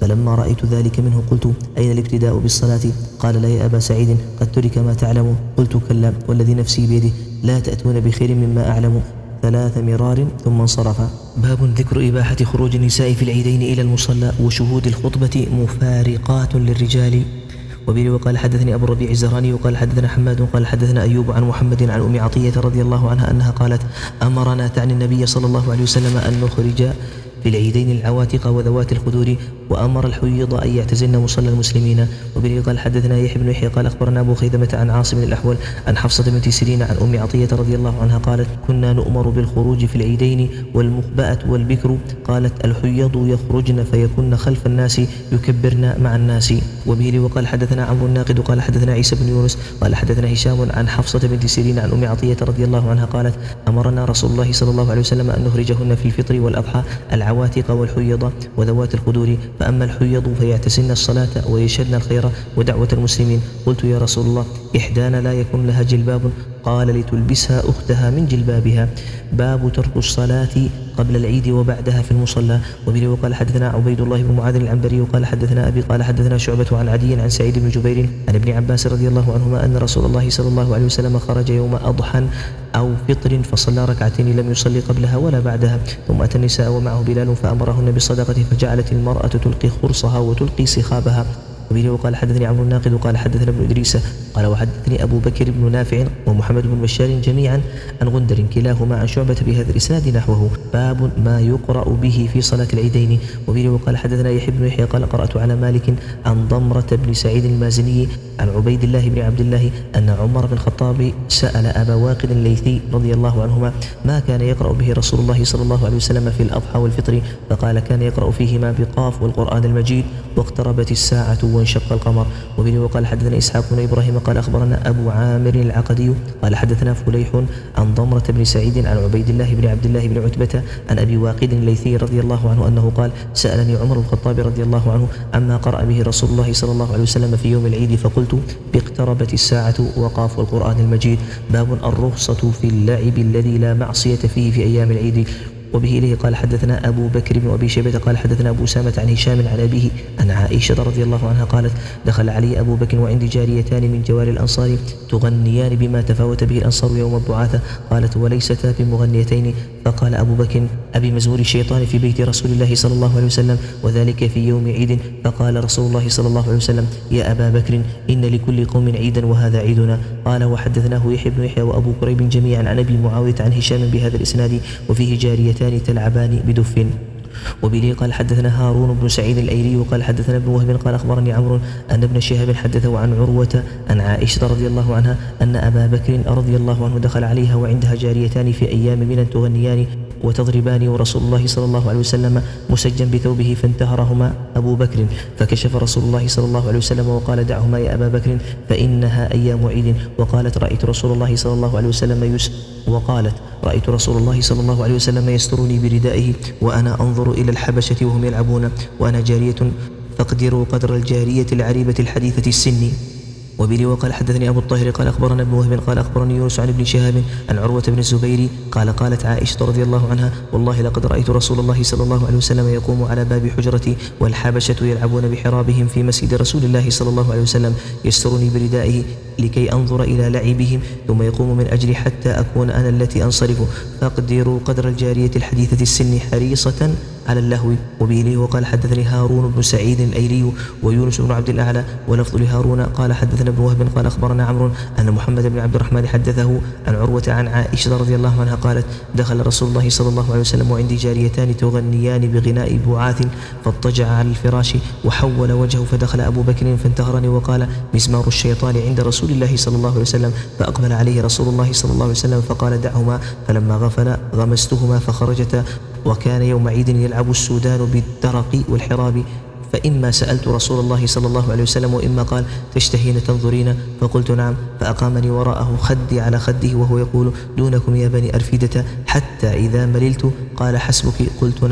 فلما رأيت ذلك منه قلت أين الابتداء بالصلاة؟ قال لا يا أبا سعيد قد ترك ما تعلم. قلت كلا والذي نفسي بيده لا تأتون بخير مما أعلم ثلاث مرار ثم انصرف. باب ذكر إباحة خروج النساء في العيدين إلى المصلى وشهود الخطبة مفارقات للرجال. وبه وقال حدثني أبو الربيع الزهراني وقال حدثنا حماد قال حدثنا أيوب عن محمد عن أم عطية رضي الله عنها أنها قالت أمرنا تعني النبي صلى الله عليه وسلم أن نخرج في العيدين العواتق وذوات الخدور وأمر الحيض أن يعتزلن مصلى المسلمين. وبه قال حدثنا يحيى بن يحيى قال أخبرنا أبو خيثمة عن عاصم الأحول عن حفصة بنت سيرين عن أم عطية رضي الله عنها قالت كنا نؤمر بالخروج في العيدين والمخبأة والبكر قالت الحيض يخرجن فيكن خلف الناس يكبرن مع الناس. وبه وقال حدثنا عمرو الناقد قال حدثنا عيسى بن يونس قال حدثنا هشام عن حفصة بنت سيرين عن أم عطية رضي الله عنها قالت أمرنا رسول الله صلى الله عليه وسلم أن نخرجهن في الفطر والأضحى العواتق والحيض وذوات الخدور فأما الحيض فيعتزلن الصلاة ويشهدن الخير ودعوة المسلمين. قلت يا رسول الله إحدانا لا يكون لها جلباب قال لتلبسها أختها من جلبابها. باب ترك الصلاة قبل العيد وبعدها في المصلى. وبه وقال حدثنا عبيد الله بن معاذ العنبري وقال حدثنا أبي قال حدثنا شعبة عن عدي عن سعيد بن جبير عن ابن عباس رضي الله عنهما أن رسول الله صلى الله عليه وسلم خرج يوم أضحى أو فطر فصلى ركعتين لم يصلي قبلها ولا بعدها ثم أتى النساء ومعه بلال فأمرهن بالصدقة فجعلت المرأة تلقي خرصها وتلقي سخابها. وبه وقال حدثني عمرو الناقد وقال حدثنا ابن إدريس قال وحدثني أبو بكر بن نافع ومحمد بن بشار جميعا عن غندر كلاهما عن شعبة بهذا الإسناد نحوه. باب ما يقرأ به في صلاة العيدين. وبه وقال حدثنا يحيى بن يحيى قال قرأت على مالك عن ضمرة بن سعيد المازني عن عبيد الله بن عبد الله أن عمر بن الخطاب سأل أبا واقد الليثي رضي الله عنهما ما كان يقرأ به رسول الله صلى الله عليه وسلم في الأضحى والفطر فقال كان يقرأ فيهما بقاف والقرآن المجيد واقتربت الساعة وانشق القمر. وبه وقال حدثنا إسحاق بن إبراهيم قال أخبرنا أبو عامر العقدي قال حدثنا فليح عن ضمرة بن سعيد عن عبيد الله بن عبد الله بن عتبة عن أبي واقد الليثي رضي الله عنه أنه قال سألني عمر الخطاب رضي الله عنه عما قرأ به رسول الله صلى الله عليه وسلم في يوم العيد فقلت باقتربت الساعة وقاف القرآن المجيد. باب الرخصة في اللعب الذي لا معصية فيه في أيام العيد. وبه إليه قال حدثنا أبو بكر بن أبي شيبة قال حدثنا أبو أسامة عن هشام عن أبيه عن عائشة رضي الله عنها قالت دخل علي أبو بكر وعندي جاريتان من جوار الأنصار تغنيان بما تفاوت به الأنصار يوم البعاثة قالت وليستا بمغنيتين فقال أبو بكر أبي مزمور الشيطان في بيت رسول الله صلى الله عليه وسلم وذلك في يوم عيد فقال رسول الله صلى الله عليه وسلم يا أبا بكر إن لكل قوم عيدا وهذا عيدنا. قال وحدثناه يحيى بن يحيى وأبو كريب جميعا عن أبي معاوية عن هشام بهذا الإسناد وفيه جاريتان تلعبان بدف. وبه قال حدثنا هارون بن سعيد الأيلي وقال حدثنا ابن وهب قال أخبرني عمرو أن ابن شهاب حدثه عن عروة عن عائشة رضي الله عنها أن أبا بكر رضي الله عنه دخل عليها وعندها جاريتان في أيام من تغنيان وتضربان ورسول الله صلى الله عليه وسلم مسجا بثوبه فانتهرهما أبو بكر فكشف رسول الله صلى الله عليه وسلم وقال دعهما يا أبا بكر فإنها أيام عيد. وقالت رأيت رسول الله صلى الله عليه وسلم يس وقالت رأيت رسول الله صلى الله عليه وسلم يسترني بردائه وأنا أنظر إلى الحبشة وهم يلعبون وأنا جارية فاقدروا قدر الجارية العريبة الحديثة السن. وبه وقال حدثني أبو الطاهر قال أخبرنا ابن وهب قال أخبرني يونس عن ابن شهاب عن عروة بن الزبير قال قالت عائشة رضي الله عنها والله لقد رأيت رسول الله صلى الله عليه وسلم يقوم على باب حجرتي والحبشة يلعبون بحرابهم في مسجد رسول الله صلى الله عليه وسلم يسترني بردائه لكي أنظر إلى لعبهم ثم يقوم من أجلي حتى أكون أنا التي أنصرف فاقدروا قدر الجارية الحديثة السن حريصة على اللهو. وبه وقال حدثني هارون بن سعيد الأيلي ويونس بن عبد الأعلى ولفظ لهارون قال حدثنا ابن وهب قال أخبرنا عمرو أن محمد بن عبد الرحمن حدثه عن عروة عن عائشة رضي الله عنها قالت دخل رسول الله صلى الله عليه وسلم وعندي جاريتان تغنيان بغناء بعاث فاضطجع على الفراش وحول وجهه فدخل أبو بكر فانتهرني وقال مزمار الشيطان عند رسول الله صلى الله عليه وسلم فأقبل عليه رسول الله صلى الله عليه وسلم فقال دعهما فلما غفل غمستهما فخرجتا وكان يوم عيد يلعب السودان بالدرق والحراب فإما سألت رسول الله صلى الله عليه وسلم وإما قال تشتهين تنظرين فقلت نعم فأقامني وراءه خدي على خده وهو يقول دونكم يا بني أرفدة حتى إذا مللت قال حسبك قلت نعم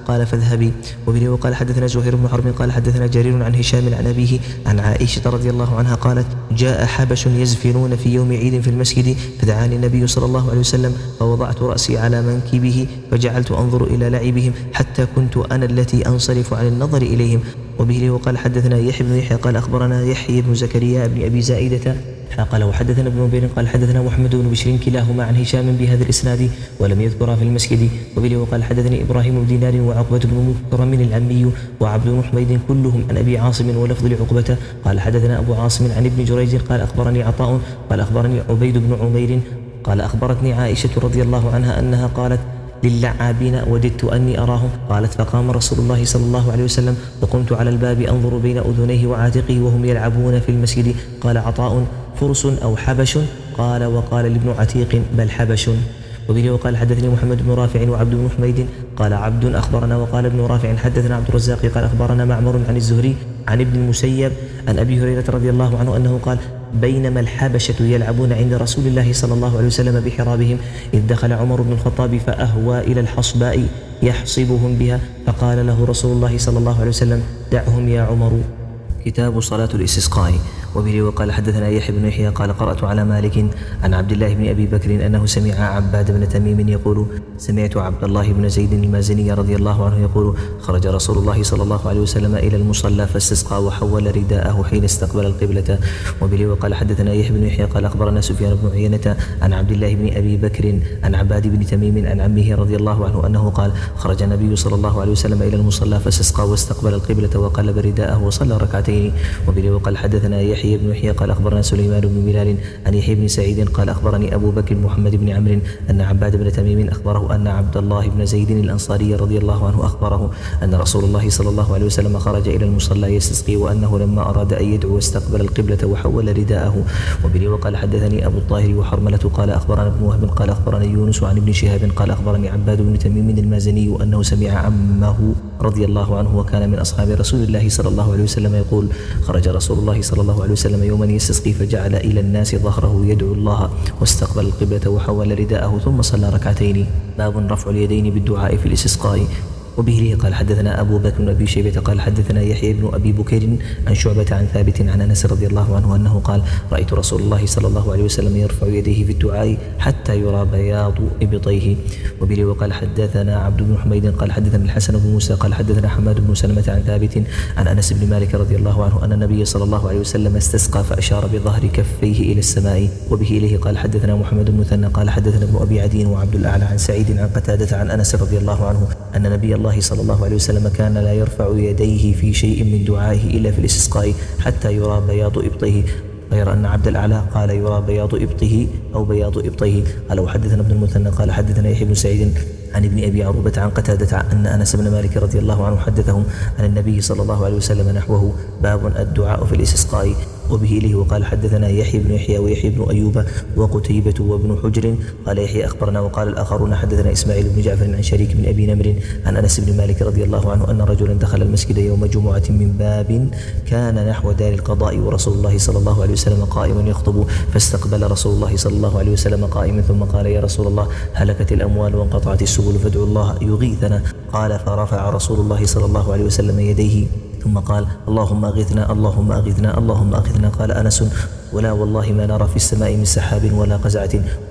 قال فاذهبي. وبه وقال حدثنا زهير بن حرب قال حدثنا جرير عن هشام عن أبيه عن عائشة رضي الله عنها قالت جاء حبش يزفرون في يوم عيد في المسجد فدعاني النبي صلى الله عليه وسلم فوضعت رأسي على منكبه فجعلت أنظر إلى لعبهم حتى كنت أنا التي أنصرف عن النظر إليهم. وبه وقال حدثنا يحيى بن يحيى قال أخبرنا يحيى بن زكريا بن أبي زائدة قال وحدثنا ابن نمير قال حدثنا محمد بن بشير كلاهما عن هشام بهذا الإسناد ولم يذكرا في المسجد. وبه وقال حدثني إبراهيم بن دينار وعقبة بن مكرم العمي وعبد بن حميد كلهم عن أبي عاصم ولفظ لعقبة قال حدثنا أبو عاصم عن ابن جريج قال أخبرني عطاء قال أخبرني عبيد بن عمير قال أخبرتني عائشة رضي الله عنها أنها قالت للعابين وددت أني أراهم. قالت فقام رسول الله صلى الله عليه وسلم وقمت على الباب أنظر بين أذنيه وعاتقه وهم يلعبون في المسجد. قال عطاء فرس أو حبش؟ قال وقال لابن عتيق بل حبش. وبه وقال حدثني محمد بن رافع وعبد بن حميد قال عبد أخبرنا وقال ابن رافع حدثنا عبد الرزاق قال أخبرنا معمر عن الزهري عن ابن المسيب عن أبي هريرة رضي الله عنه أنه قال بينما الحبشة يلعبون عند رسول الله صلى الله عليه وسلم بحرابهم إذ دخل عمر بن الخطاب فأهوى إلى الحصباء يحصبهم بها فقال له رسول الله صلى الله عليه وسلم دعهم يا عمر. كتاب صلاة الاستسقاء. وبه وقال حدثنا يحيى بن يحيى قال قرأت على مالك عن عبد الله بن أبي بكر أنه سمع عباد بن تميم يقول سمعت عبد الله بن زيد المازني رضي الله عنه يقول خرج رسول الله صلى الله عليه وسلم إلى المصلى فاستسقى وحول رداءه حين استقبل القبلة. وبه وقال حدثنا يحيى بن يحيى قال أخبرنا سفيان بن عيينة عن عبد الله بن أبي بكر عن عباد بن تميم عن عمه رضي الله عنه أنه قال خرج النبي صلى الله عليه وسلم إلى المصلى فاستسقى واستقبل القبلة وقلب رداءه وصلى ركعتين. وبه وقال حدثنا يحيى يحيى بن يحيى قال أخبرنا سليمان بن بلال عن يحيى بن سعيد قال أخبرني أبو بكر محمد بن عمرو أن عباد بن تميم أخبره أن عبد الله بن زيد الأنصاري رضي الله عنه أخبره أن رسول الله صلى الله عليه وسلم خرج إلى المصلى يستسقي وأنه لما أراد أن يدعو استقبل القبلة وحول رداءه. وبه وقال حدثني أبو الطاهر وحرملة قال أخبرنا ابن وهب قال أخبرني يونس عن ابن شهاب قال أخبرني عباد بن تميم المازني أنه سمع عمه رضي الله عنه وكان من أصحاب رسول الله صلى الله عليه وسلم يقول خرج رسول الله صلى الله عليه وسلم يوما يستسقي فجعل إلى الناس ظهره يدعو الله واستقبل القبلة وحول رداءه ثم صلى ركعتين. باب رفع اليدين بالدعاء في الاستسقاء. وبه قال حدثنا أبو بكر بن أبي شيبة قال حدثنا يحيى بن أبي بكير عن شعبة عن ثابت عن أنس رضي الله عنه أنه قال رأيت رسول الله صلى الله عليه وسلم يرفع يديه في الدعاء حتى يرى بياض إبطيه. وبه وقال حدثنا عبد بن حميد قال حدثنا الحسن بن موسى قال حدثنا حماد بن سلمة عن ثابت عن أنس بن مالك رضي الله عنه أن النبي صلى الله عليه وسلم استسقى فأشار بظهر كفيه إلى السماء. وبه إليه قال حدثنا محمد بن مثنى قال حدثنا ابن أبي عدي وعبد الأعلى عن سعيد عن قتادة عن أنس رضي الله عنه أن نبي الله صلى الله عليه وسلم كان لا يرفع يديه في شيء من دعائه إلا في الاستسقاء حتى يرى بياض إبطه، غير أن عبد الأعلى قال يرى بياض إبطه أو بياض إبطه. قال وحدثنا ابن المثنى قال حدثنا يحيى بن سعيد عن ابن أبي عروبة عن قتادة أن أنس بن مالك رضي الله عنه حدثهم عن النبي صلى الله عليه وسلم نحوه. باب الدعاء في الاستسقاء. وبه إليه وقال حدثنا يحيى بن يحيى ويحيى بن أيوب وقتيبة وابن حجر قال يحيى أخبرنا وقال الآخرون حدثنا إسماعيل بن جعفر عن شريك بن أبي نمر عن أنس بن مالك رضي الله عنه أن رجلا دخل المسجد يوم جمعة من باب كان نحو دار القضاء ورسول الله صلى الله عليه وسلم قائم يخطب فاستقبل رسول الله صلى الله عليه وسلم قائما ثم قال يا رسول الله هلكت الأموال وانقطعت السبل فادعوا الله يغيثنا. قال فرفع رسول الله صلى الله عليه وسلم يديه ثم قال اللهم أغثنا اللهم أغثنا اللهم أغثنا. قال أنس ولا والله ما نرى في السماء من سحاب ولا قزعة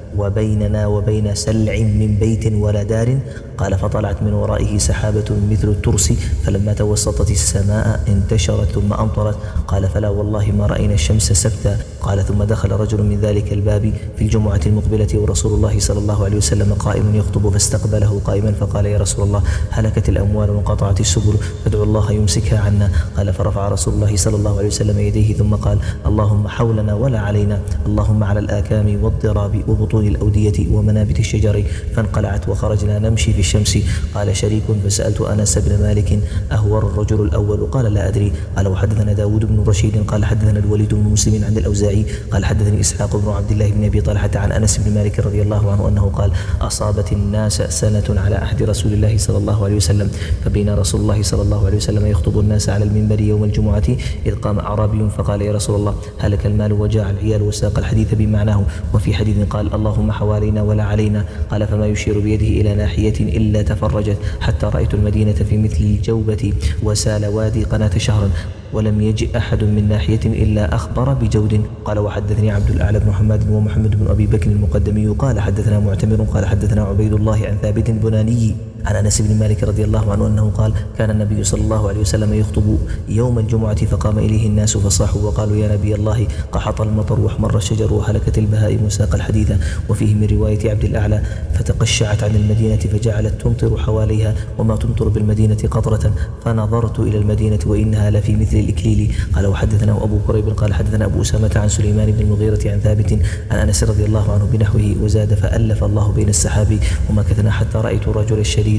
وبيننا وبين سلع من بيت ولا دار. قال فطلعت من ورائه سحابة مثل الترس فلما توسطت السماء انتشرت ثم أمطرت. قال فلا والله ما رأينا الشمس سبتا. قال ثم دخل رجل من ذلك الباب في الجمعة المقبلة ورسول الله صلى الله عليه وسلم قائم يخطب فاستقبله قائما فقال يا رسول الله هلكت الأموال وانقطعت السبل فادعوا الله يمسكها عنا. قال فرفع رسول الله صلى الله عليه وسلم يديه ثم قال اللهم حولنا ولا علينا اللهم على الآكام والضراب وبطون الأودية ومنابت الشجر. فانقلعت وخرجنا نمشي في الشمس. قال شريك فسألت أنس بن مالك أهو الرجل الأول؟ قال لا أدري. قال وحدثنا داود بن رشيد قال حدثنا الوليد بن مسلم عن الأوزاعي قال حدثني إسحاق بن عبد الله بن أبي طلحة عن أنس بن مالك رضي الله عنه أنه قال أصابت الناس سنة على عهد رسول الله صلى الله عليه وسلم فبين رسول الله صلى الله عليه وسلم يخطب الناس على المنبر يوم الجمعة إذ قام أعرابي فقال يا رسول الله هلك المال وجاع العيال وساق الحديث بمعناه. وفي حديث قال الله اللهم حوالينا ولا علينا. قال فما يشير بيده إلى ناحية إلا تفرجت حتى رأيت المدينة في مثل الجوبة وسال وادي قناة شهرا ولم يجئ أحد من ناحية إلا أخبر بجود. قال وحدثني عبد الأعلى بن حماد ومحمد بن أبي بكر المقدمي قال حدثنا معتمر قال حدثنا عبيد الله عن ثابت البناني عن أنس بن مالك رضي الله عنه أنه قال كان النبي صلى الله عليه وسلم يخطب يوم الجمعة فقام إليه الناس فصاحوا وقالوا يا نبي الله قحط المطر واحمر الشجر وهلكت البهائم وساق الحديث. وفيه من رواية عبد الأعلى فتقشعت عن المدينة فجعلت تمطر حواليها وما تمطر بالمدينة قطرة فنظرت إلى المدينة وإنها لفي مثل الإكليل. قال وحدثنا أبو كريب قال حدثنا أبو أسامة عن سليمان بن المغيرة عن ثابت عن أنس رضي الله عنه بنحوه وزاد فألف الله بين السحاب ومكثنا حتى رأيت الرجل الشديد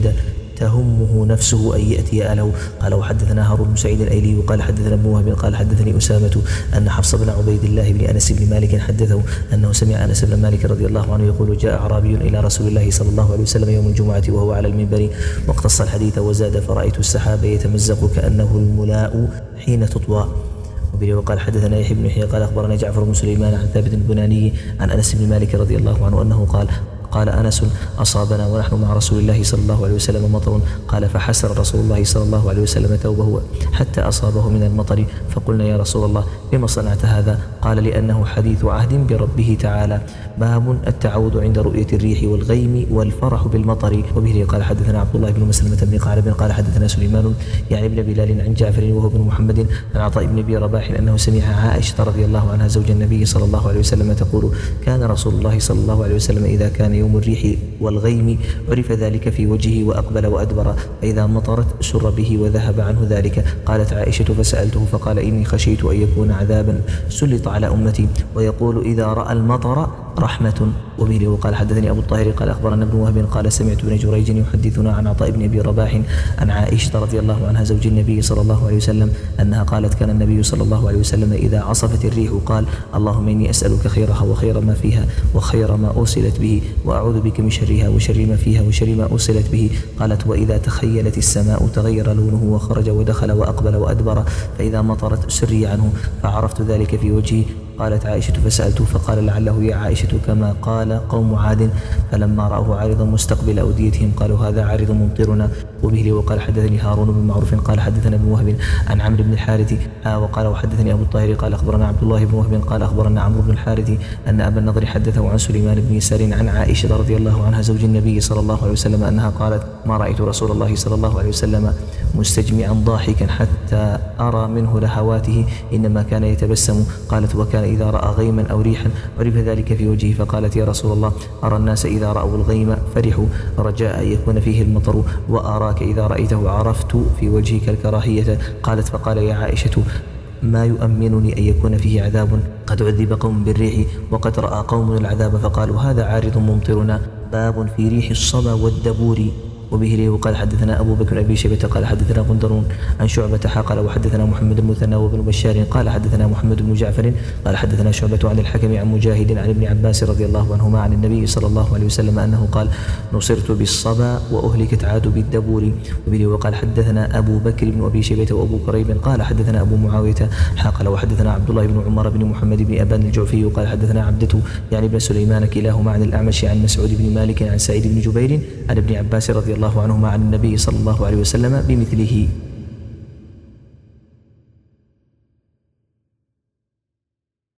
تهمه نفسه أن يأتي أله. قال وحدثنا هارون بن سعيد الأيلي وقال حدثنا ابن وهب قال حدثني أسامة أن حفص بن عبيد الله بن أنس بن مالك حدثه أنه سمع أنس بن مالك رضي الله عنه يقول جاء أعرابي إلى رسول الله صلى الله عليه وسلم يوم الجمعة وهو على المنبر واقتص الحديث وزاد فرأيت السحاب يتمزق كأنه الملاء حين تطوى. وقال حدثنا يحيى بن يحيى قال أخبرنا جعفر بن سليمان عن ثابت البناني عن أنس بن مالك رضي الله عنه أنه قال قال أنس أصابنا ونحن مع رسول الله صلى الله عليه وسلم مطر. قال فحسر رسول الله صلى الله عليه وسلم ثوبه حتى أصابه من المطر فقلنا يا رسول الله لما صنعت هذا؟ قال لأنه حديث عهد بربه تعالى باب التعوذ عند رؤية الريح والغيم والفرح بالمطر. وبه قال حدثنا عبد الله بن مسلمة بن قعنب قال حدثنا سليمان يعني ابن بلال عن جعفر وهو بن محمد عن عطاء بن أبي رباح أنه سمع عائشة رضي الله عنها زوج النبي صلى الله عليه وسلم تقول كان رسول الله صلى الله عليه وسلم إذا كان يوم الريح والغيم عرف ذلك في وجهه وأقبل وأدبر فإذا مطرت سر به وذهب عنه ذلك. قالت عائشة فسألته فقال إني خشيت أن يكون عذابا سلط على أمتي ويقول إذا رأى المطر رحمة. وبه وقال حدثني أبو الطاهر قال أخبرنا ابن وهب قال سمعت ابن جريج يحدثنا عن عطاء بن أبي رباح عن عائشة رضي الله عنها زوج النبي صلى الله عليه وسلم أنها قالت كان النبي صلى الله عليه وسلم إذا عصفت الريح قال اللهم إني أسألك خيرها وخير ما فيها وخير ما أرسلت به وأعوذ بك من شرها وشر ما فيها وشر ما أرسلت به. قالت وإذا تخيلت السماء تغير لونه وخرج ودخل وأقبل وأدبر فإذا مطرت سري عنه فعرفت ذلك في وجهي. قالت عائشة فسألته فقال لعله يا عائشة كما قال قوم عاد فلما رأوه عارضا مستقبل أوديتهم قالوا هذا عارض ممطرنا. وبه وقال حدثني هارون بن معروف قال حدثنا ابن وهب عن عمرو بن الحارث ها وقال وحدثني أبو الطاهر قال أخبرنا عبد الله بن وهب قال أخبرنا عمرو بن الحارث أن أبا النضر حدثه عن سليمان بن يسار عن عائشة رضي الله عنها زوج النبي صلى الله عليه وسلم أنها قالت ما رأيت رسول الله صلى الله عليه وسلم مستجمعا ضاحكا حتى أرى منه لهواته إنما كان يتبسم. قالت وكان إذا رأى غيما أو ريحا عرف ذلك في وجهه فقالت يا رسول الله أرى الناس إذا رأوا الغيم فرحوا رجاء أن يكون فيه المطر وأراك إذا رأيته عرفت في وجهك الكراهية. قالت فقال يا عائشة ما يؤمنني أن يكون فيه عذاب قد عذب قوم بالريح وقد رأى قوم العذاب فقالوا هذا عارض ممطرنا. باب في ريح الصبا والدبور. وبه وقال حدثنا أبو بكر أبي شيبة قال حدثنا غندر عن شعبة قال وحدثنا محمد بن مثنى وابن بشار قال حدثنا محمد بن جعفر قال حدثنا شعبة عن الحكم عن مجاهد عن ابن عباس رضي الله عنهما عن النبي صلى الله عليه وسلم أنه قال نصرت بالصبا وأهلكت عاد بالدبور. وبه وقال حدثنا أبو بكر بن أبي شيبة وأبو كريب قال حدثنا أبو معاوية قال وحدثنا عبد الله بن عمر بن محمد بن أبان الجعفي قال حدثنا عبدته يعني بن سليمان كلاهما عن الأعمش عن مسعود بن مالك عن سعيد بن جبير عن ابن عباس رضي الله عنهما عن النبي صلى الله عليه وسلم بمثله.